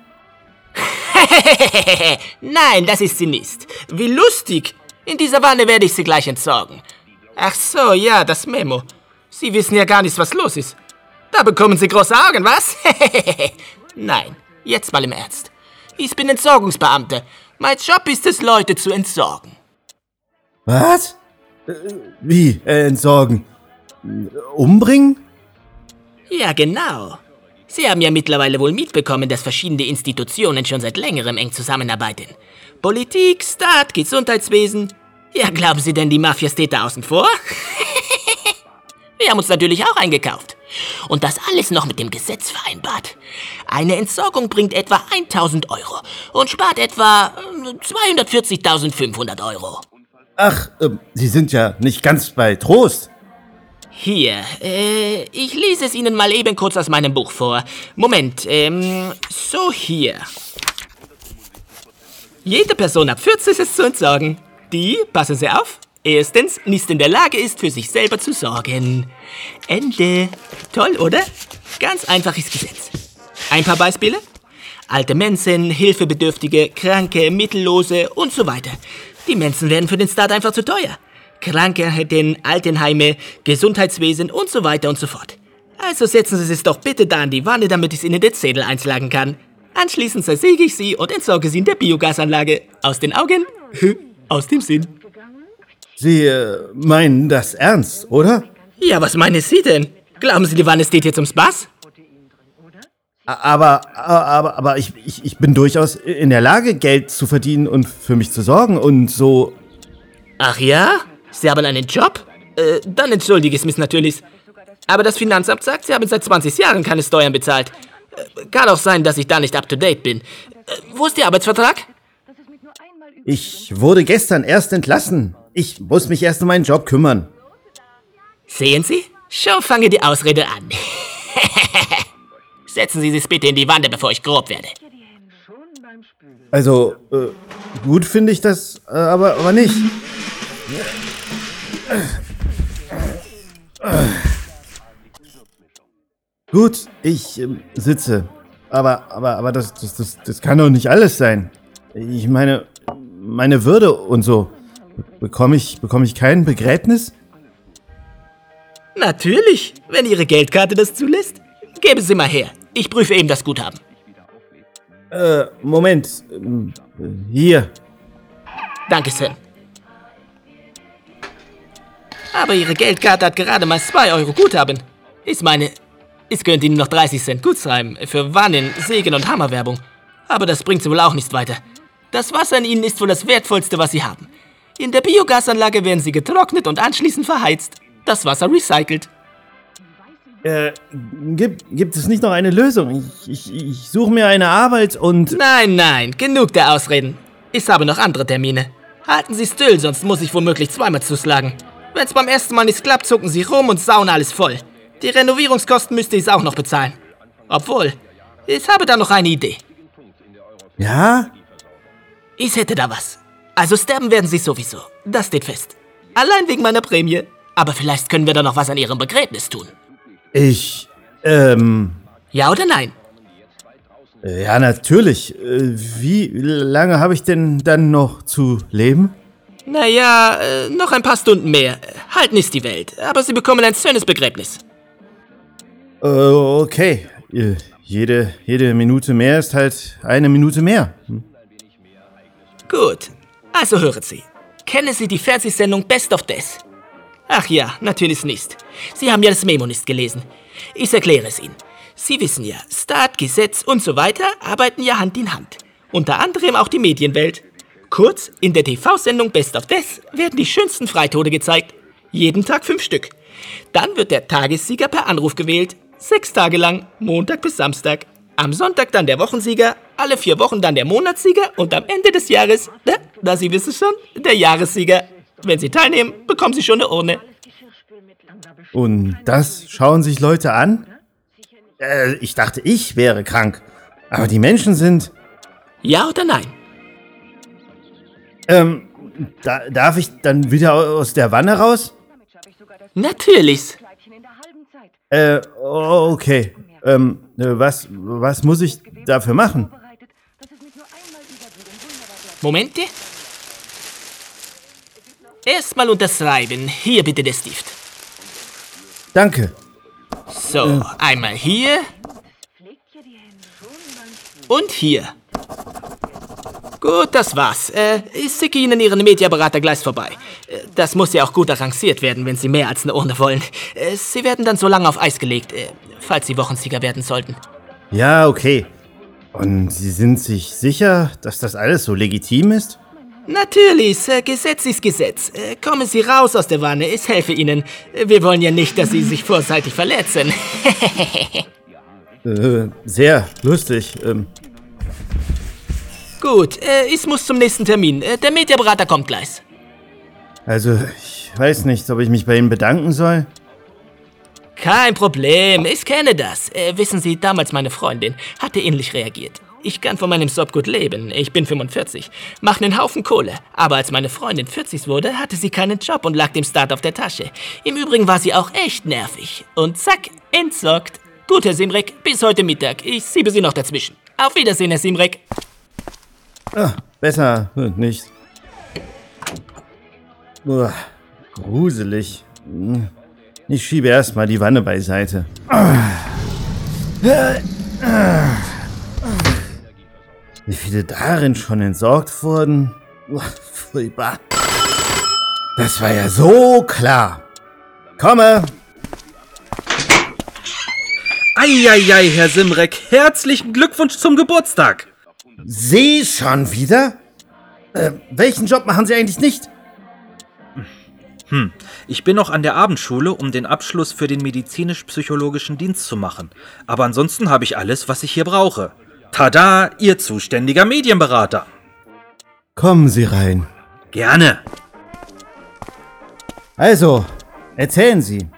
Nein, das ist sie nicht. Wie lustig. In dieser Wanne werde ich sie gleich entsorgen. Ach so, ja, das Memo. Sie wissen ja gar nicht, was los ist. Da bekommen Sie große Augen, was? Nein, jetzt mal im Ernst. Ich bin Entsorgungsbeamter. Mein Job ist es, Leute zu entsorgen. Was? Äh, wie, äh, entsorgen? Umbringen? Ja, genau. Sie haben ja mittlerweile wohl mitbekommen, dass verschiedene Institutionen schon seit längerem eng zusammenarbeiten. Politik, Staat, Gesundheitswesen. Ja, glauben Sie denn, die Mafia steht da außen vor? Wir haben uns natürlich auch eingekauft. Und das alles noch mit dem Gesetz vereinbart. Eine Entsorgung bringt etwa tausend Euro und spart etwa zweihundertvierzigtausendfünfhundert Euro. Ach, äh, Sie sind ja nicht ganz bei Trost. Hier, äh, ich lese es Ihnen mal eben kurz aus meinem Buch vor. Moment, ähm, so hier. Jede Person ab vierzehn ist es zu entsorgen, die, passen Sie auf, erstens nicht in der Lage ist, für sich selber zu sorgen. Ende. Toll, oder? Ganz einfaches Gesetz. Ein paar Beispiele? Alte Menschen, Hilfebedürftige, Kranke, Mittellose und so weiter. Die Menschen werden für den Staat einfach zu teuer. Krankenhäuser, Altenheime, Gesundheitswesen und so weiter und so fort. Also setzen Sie es doch bitte da in die Wanne, damit ich Ihnen den Zettel einschlagen kann. Anschließend zersäge ich Sie und entsorge Sie in der Biogasanlage. Aus den Augen, aus dem Sinn. Sie äh, meinen das ernst, oder? Ja, was meinen Sie denn? Glauben Sie, die Wanne steht hier zum Spaß? Aber, aber, aber ich, ich, ich bin durchaus in der Lage, Geld zu verdienen und für mich zu sorgen und so... Ach ja? Sie haben einen Job? Äh, dann entschuldige ich mich natürlich. Aber das Finanzamt sagt, Sie haben seit zwanzig Jahren keine Steuern bezahlt. Äh, kann auch sein, dass ich da nicht up-to-date bin. Äh, wo ist Ihr Arbeitsvertrag? Ich wurde gestern erst entlassen. Ich muss mich erst um meinen Job kümmern. Sehen Sie? Schon fange die Ausrede an. Setzen Sie sich bitte in die Wanne, bevor ich grob werde. Also, äh, gut finde ich das, äh, aber, aber nicht. Gut, ich äh, sitze. Aber, aber, aber das, das, das, das kann doch nicht alles sein. Ich meine, meine Würde und so. Bekomme ich, bekomme ich kein Begräbnis? Natürlich, wenn Ihre Geldkarte das zulässt. Geben Sie mal her. Ich prüfe eben das Guthaben. Äh, Moment. Ähm, hier. Danke, Sam. Aber Ihre Geldkarte hat gerade mal zwei Euro Guthaben. Ich meine, ich könnte Ihnen noch dreißig Cent gut schreiben für Wannen, Sägen und Hammerwerbung. Aber das bringt Sie wohl auch nicht weiter. Das Wasser in Ihnen ist wohl das Wertvollste, was Sie haben. In der Biogasanlage werden Sie getrocknet und anschließend verheizt. Das Wasser recycelt. Äh, gibt, gibt es nicht noch eine Lösung? Ich, ich, ich suche mir eine Arbeit und... Nein, nein, genug der Ausreden. Ich habe noch andere Termine. Halten Sie still, sonst muss ich womöglich zweimal zuschlagen. Wenn es beim ersten Mal nicht klappt, zucken Sie rum und sauen alles voll. Die Renovierungskosten müsste ich auch noch bezahlen. Obwohl, ich habe da noch eine Idee. Ja? Ich hätte da was. Also sterben werden Sie sowieso. Das steht fest. Allein wegen meiner Prämie. Aber vielleicht können wir da noch was an Ihrem Begräbnis tun. Ich, ähm... Ja oder nein? Ja, natürlich. Wie lange habe ich denn dann noch zu leben? Naja, äh, noch ein paar Stunden mehr. Halt nicht die Welt, aber Sie bekommen ein schönes Begräbnis. Äh, okay. Jede, jede Minute mehr ist halt eine Minute mehr. Hm? Gut, also hören Sie. Kennen Sie die Fernsehsendung Best of Death? Ach ja, natürlich nicht. Sie haben ja das Memo nicht gelesen. Ich erkläre es Ihnen. Sie wissen ja, Staat, Gesetz und so weiter arbeiten ja Hand in Hand. Unter anderem auch die Medienwelt. Kurz, in der T V-Sendung Best of Death werden die schönsten Freitode gezeigt. Jeden Tag fünf Stück. Dann wird der Tagessieger per Anruf gewählt. Sechs Tage lang, Montag bis Samstag. Am Sonntag dann der Wochensieger, alle vier Wochen dann der Monatssieger und am Ende des Jahres, na, na Sie wissen schon, der Jahressieger. Wenn Sie teilnehmen, bekommen Sie schon eine Urne. Und das schauen sich Leute an? Äh, ich dachte, ich wäre krank. Aber die Menschen sind... Ja oder nein? Ähm, da, darf ich dann wieder aus der Wanne raus? Natürlich. Äh, okay. Ähm, was, was muss ich dafür machen? Momente. Erstmal unterschreiben. Hier bitte der Stift. Danke. So, äh. einmal hier. Und hier. Gut, das war's. Äh, ich schicke Ihnen Ihren Mediaberater gleich vorbei. Äh, das muss ja auch gut arrangiert werden, wenn Sie mehr als eine Urne wollen. Äh, Sie werden dann so lange auf Eis gelegt, äh, falls Sie Wochensieger werden sollten. Ja, okay. Und Sie sind sich sicher, dass das alles so legitim ist? Natürlich, äh, Gesetz ist Gesetz. Äh, kommen Sie raus aus der Wanne, ich helfe Ihnen. Äh, wir wollen ja nicht, dass Sie sich vorzeitig verletzen. äh, sehr lustig. Ähm. Gut, äh, ich muss zum nächsten Termin. Äh, der Mediaberater kommt gleich. Also, ich weiß nicht, ob ich mich bei Ihnen bedanken soll. Kein Problem, ich kenne das. Äh, wissen Sie, damals meine Freundin hatte ähnlich reagiert. Ich kann von meinem Job gut leben. Ich bin fünfundvierzig, mache einen Haufen Kohle. Aber als meine Freundin vierzig wurde, hatte sie keinen Job und lag dem Staat auf der Tasche. Im Übrigen war sie auch echt nervig. Und zack, entsorgt. Gut, Herr Simrek, bis heute Mittag. Ich schiebe Sie noch dazwischen. Auf Wiedersehen, Herr Simrek. Ah, besser nicht. Uah, gruselig. Ich schiebe erstmal die Wanne beiseite. Wie viele darin schon entsorgt wurden? Uah, furchtbar. Das war ja so klar. Komme! Eieiei, Herr Simrek, herzlichen Glückwunsch zum Geburtstag. Sie schon wieder? Äh, welchen Job machen Sie eigentlich nicht? Hm, ich bin noch an der Abendschule, um den Abschluss für den medizinisch-psychologischen Dienst zu machen. Aber ansonsten habe ich alles, was ich hier brauche. Tada, Ihr zuständiger Medienberater. Kommen Sie rein. Gerne. Also, erzählen Sie.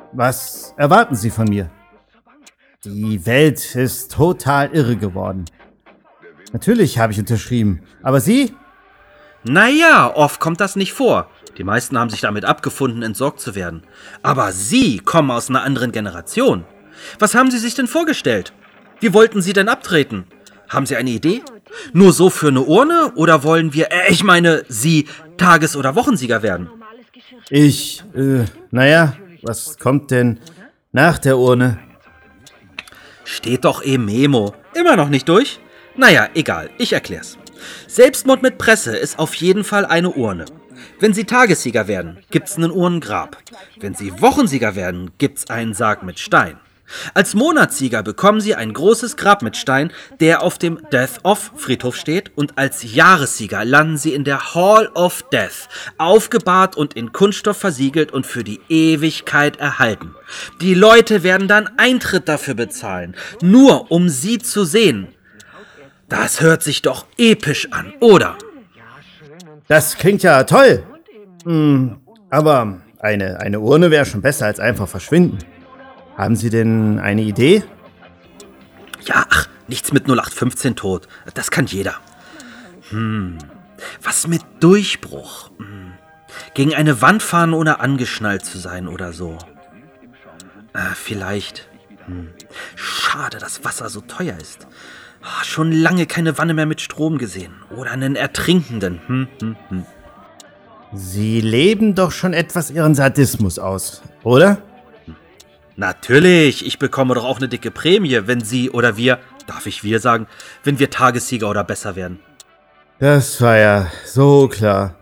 Was erwarten Sie von mir? Die Welt ist total irre geworden. Natürlich habe ich unterschrieben. Aber Sie? Naja, oft kommt das nicht vor. Die meisten haben sich damit abgefunden, entsorgt zu werden. Aber Sie kommen aus einer anderen Generation. Was haben Sie sich denn vorgestellt? Wie wollten Sie denn abtreten? Haben Sie eine Idee? Nur so für eine Urne? Oder wollen wir, äh, ich meine, Sie Tages- oder Wochensieger werden? Ich, äh, naja, was kommt denn nach der Urne? Steht doch im Memo. Immer noch nicht durch? Naja, egal, ich erklär's. Selbstmord mit Presse ist auf jeden Fall eine Urne. Wenn Sie Tagessieger werden, gibt's einen Urnengrab. Wenn Sie Wochensieger werden, gibt's einen Sarg mit Stein. Als Monatssieger bekommen Sie ein großes Grab mit Stein, der auf dem Death-of-Friedhof steht, und als Jahressieger landen Sie in der Hall of Death, aufgebahrt und in Kunststoff versiegelt und für die Ewigkeit erhalten. Die Leute werden dann Eintritt dafür bezahlen, nur um Sie zu sehen. Das hört sich doch episch an, oder? Das klingt ja toll. Hm, aber eine, eine Urne wäre schon besser als einfach verschwinden. Haben Sie denn eine Idee? Ja, ach, nichts mit null acht fünfzehn tot. Das kann jeder. Hm, was mit Durchbruch? Hm. Gegen eine Wand fahren, ohne angeschnallt zu sein oder so. Äh, vielleicht. Hm. Schade, dass Wasser so teuer ist. Oh, schon lange keine Wanne mehr mit Strom gesehen. Oder einen Ertrinkenden. Hm, hm, hm. Sie leben doch schon etwas Ihren Sadismus aus, oder? Natürlich, ich bekomme doch auch eine dicke Prämie, wenn Sie oder wir, darf ich wir sagen, wenn wir Tagessieger oder besser werden. Das war ja so klar.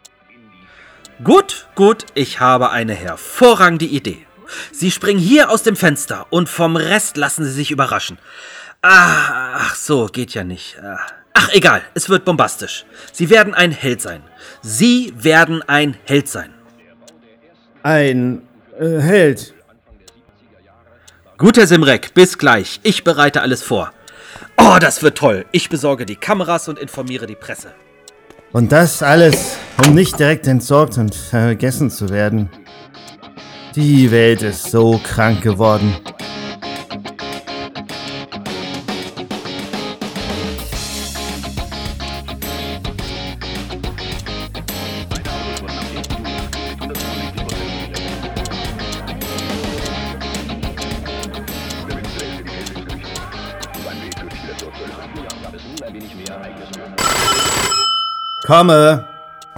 Gut, gut, ich habe eine hervorragende Idee. Sie springen hier aus dem Fenster und vom Rest lassen Sie sich überraschen. Ah, ach so, geht ja nicht. Ach, egal, es wird bombastisch. Sie werden ein Held sein. Sie werden ein Held sein. Ein äh, Held? Gut, Herr Simrek, bis gleich. Ich bereite alles vor. Oh, das wird toll. Ich besorge die Kameras und informiere die Presse. Und das alles, um nicht direkt entsorgt und vergessen zu werden. Die Welt ist so krank geworden. Komme!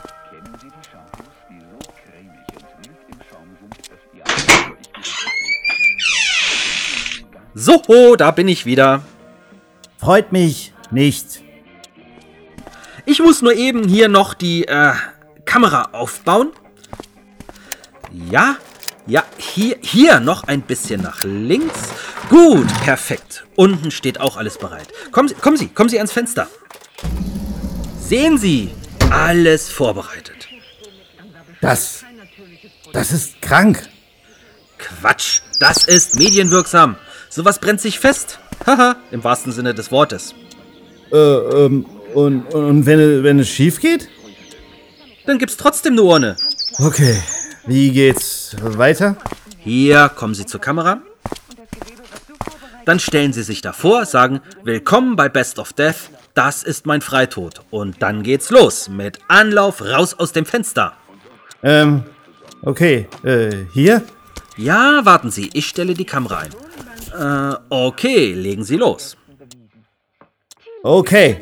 So, da bin ich wieder. Freut mich nicht. Ich muss nur eben hier noch die äh, Kamera aufbauen. Ja, ja, hier, hier noch ein bisschen nach links. Gut, perfekt. Unten steht auch alles bereit. Kommen Sie, kommen Sie, kommen Sie ans Fenster. Sehen Sie, alles vorbereitet. Das, das ist krank. Quatsch, das ist medienwirksam. Sowas brennt sich fest. Haha, im wahrsten Sinne des Wortes. Äh, ähm, und, und wenn, wenn es schief geht? Dann gibt's trotzdem eine Urne. Okay, wie geht's weiter? Hier, kommen Sie zur Kamera. Dann stellen Sie sich davor, sagen, willkommen bei Best of Death. Das ist mein Freitod. Und dann geht's los. Mit Anlauf raus aus dem Fenster. Ähm, okay. Äh, hier? Ja, warten Sie. Ich stelle die Kamera ein. Äh, okay. Legen Sie los. Okay.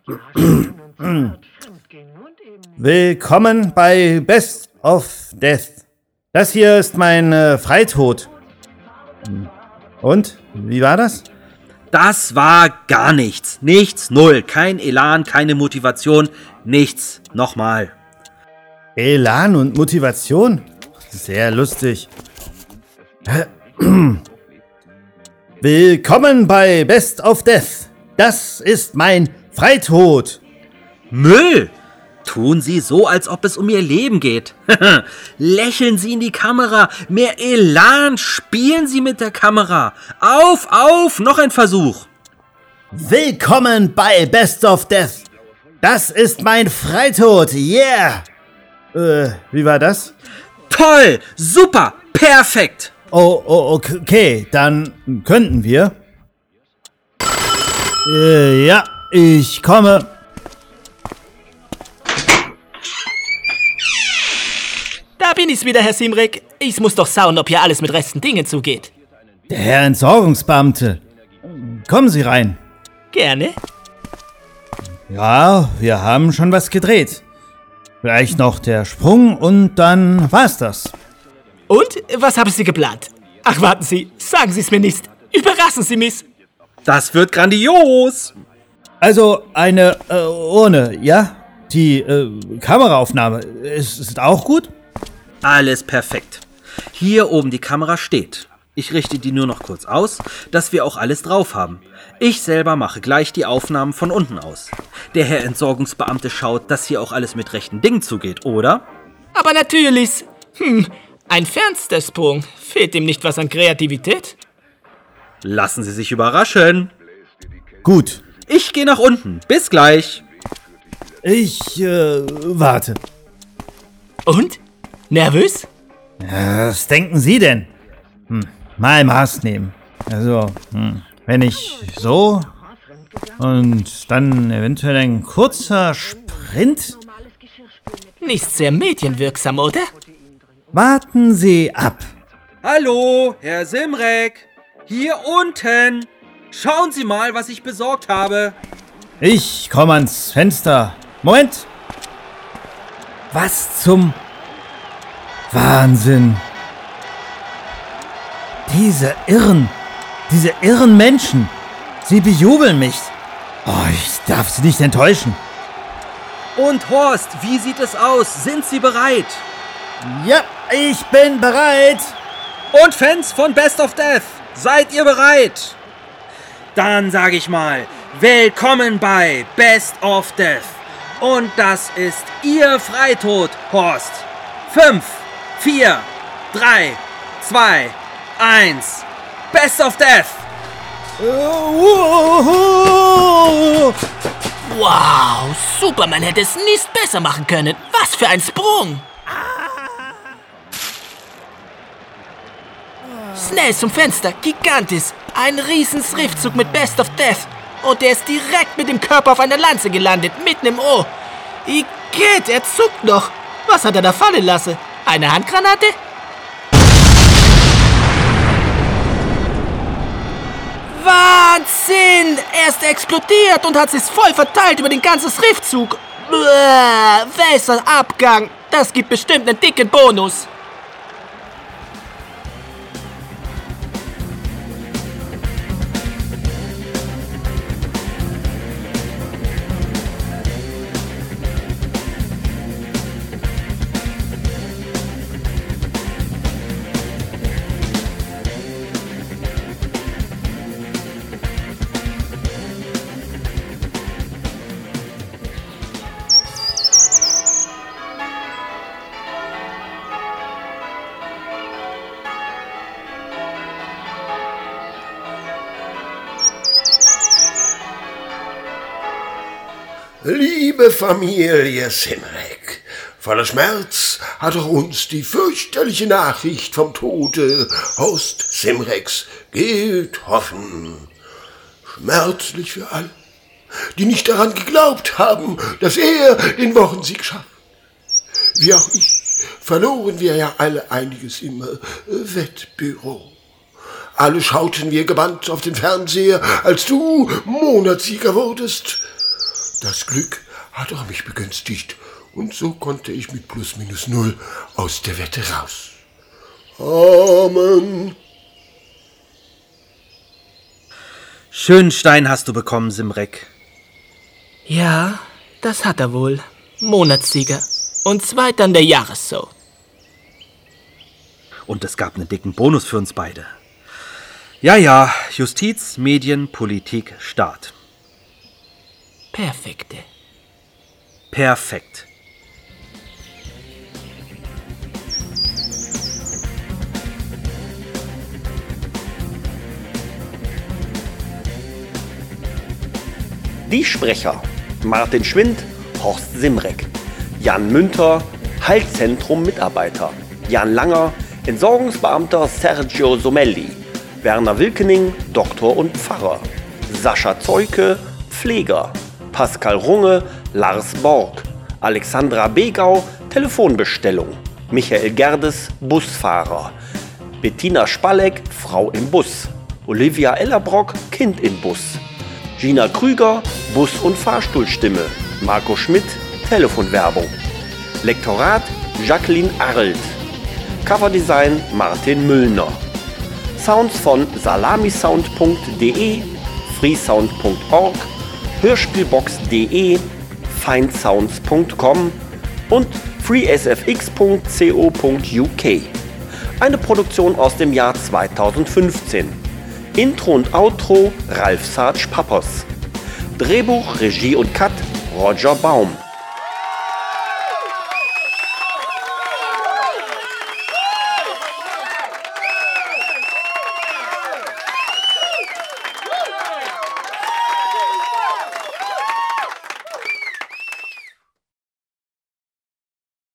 Willkommen bei Best of Death. Das hier ist mein äh, Freitod. Und? Wie war das? Das war gar nichts. Nichts, null. Kein Elan, keine Motivation, nichts. Nochmal. Elan und Motivation? Sehr lustig. Willkommen bei Best of Death. Das ist mein Freitod. Müll! Tun Sie so, als ob es um Ihr Leben geht. Lächeln Sie in die Kamera. Mehr Elan. Spielen Sie mit der Kamera. Auf, auf, noch ein Versuch. Willkommen bei Best of Death. Das ist mein Freitod. Yeah. Äh, wie war das? Toll, super, perfekt. Oh, oh, okay, dann könnten wir. Äh, ja, ich komme. Da bin ich wieder, Herr Simrek. Ich muss doch schauen, ob hier alles mit rechten Dingen zugeht. Der Herr Entsorgungsbeamte. Kommen Sie rein. Gerne. Ja, wir haben schon was gedreht. Vielleicht noch der Sprung und dann war's das. Und, was haben Sie geplant? Ach, warten Sie, sagen Sie es mir nicht. Überraschen Sie mich. Das wird grandios. Also eine äh, Urne, ja? Die äh, Kameraaufnahme, ist, ist auch gut? Alles perfekt. Hier oben die Kamera steht. Ich richte die nur noch kurz aus, dass wir auch alles drauf haben. Ich selber mache gleich die Aufnahmen von unten aus. Der Herr Entsorgungsbeamte schaut, dass hier auch alles mit rechten Dingen zugeht, oder? Aber natürlich. Hm, ein Fernstersprung. Fehlt ihm nicht was an Kreativität? Lassen Sie sich überraschen. Gut. Ich gehe nach unten. Bis gleich. Ich, äh, warte. Und? Nervös? Ja, was denken Sie denn? Hm, mal Maß nehmen. Also, hm, wenn ich so und dann eventuell ein kurzer Sprint. Nicht sehr medienwirksam, oder? Warten Sie ab. Hallo, Herr Simrek. Hier unten. Schauen Sie mal, was ich besorgt habe. Ich komme ans Fenster. Moment. Was zum Wahnsinn. Diese Irren, diese irren Menschen, sie bejubeln mich. Oh, ich darf sie nicht enttäuschen. Und Horst, wie sieht es aus? Sind Sie bereit? Ja, ich bin bereit. Und Fans von Best of Death, seid ihr bereit? Dann sage ich mal, willkommen bei Best of Death. Und das ist Ihr Freitod, Horst. Fünf, vier, drei, zwei, eins. Best of Death. Wow, Superman hätte es nicht besser machen können. Was für ein Sprung. Schnell zum Fenster, gigantisch. Ein riesen Schriftzug mit Best of Death. Und der ist direkt mit dem Körper auf einer Lanze gelandet, mitten im Ohr. Igitt, er zuckt noch. Was hat er da fallen lassen? Eine Handgranate? Wahnsinn! Er ist explodiert und hat sich voll verteilt über den ganzen Schriftzug. Bäh, welcher Abgang. Das gibt bestimmt einen dicken Bonus. Liebe Familie Simrek, voller Schmerz hat auch uns die fürchterliche Nachricht vom Tode Horst Simreks getroffen. Schmerzlich für alle, die nicht daran geglaubt haben, dass er den Wochensieg schafft. Wie auch ich, verloren wir ja alle einiges im Wettbüro. Alle schauten wir gebannt auf den Fernseher, als du Monatssieger wurdest. Das Glück hat auch mich begünstigt, und so konnte ich mit plus minus null aus der Wette raus. Amen. Schönen Stein hast du bekommen, Simrek. Ja, das hat er wohl. Monatssieger. Und Zweiter in der Jahresshow. Und es gab einen dicken Bonus für uns beide. Ja, ja, Justiz, Medien, Politik, Staat. Perfekte. Perfekt. Die Sprecher: Martin Schwind, Horst Simrek, Jan Münter, Haltzentrum Mitarbeiter, Jan Langer, Entsorgungsbeamter Sergio Somelli, Werner Wilkening, Doktor und Pfarrer, Sascha Zeuke, Pfleger, Pascal Runge, Lars Borg, Alexandra Begau, Telefonbestellung, Michael Gerdes, Busfahrer, Bettina Spalleck, Frau im Bus, Olivia Ellerbrock, Kind im Bus, Gina Krüger, Bus- und Fahrstuhlstimme, Marco Schmidt, Telefonwerbung, Lektorat Jacqueline Arlt, Coverdesign Martin Müllner, Sounds von salamisound punkt de, freesound punkt org, hörspielbox punkt de, findsounds punkt com und freesfx punkt co punkt uk. Eine Produktion aus dem Jahr zweitausendfünfzehn. Intro und Outro Ralf Sarge Pappers. Drehbuch, Regie und Cut Roger Baum.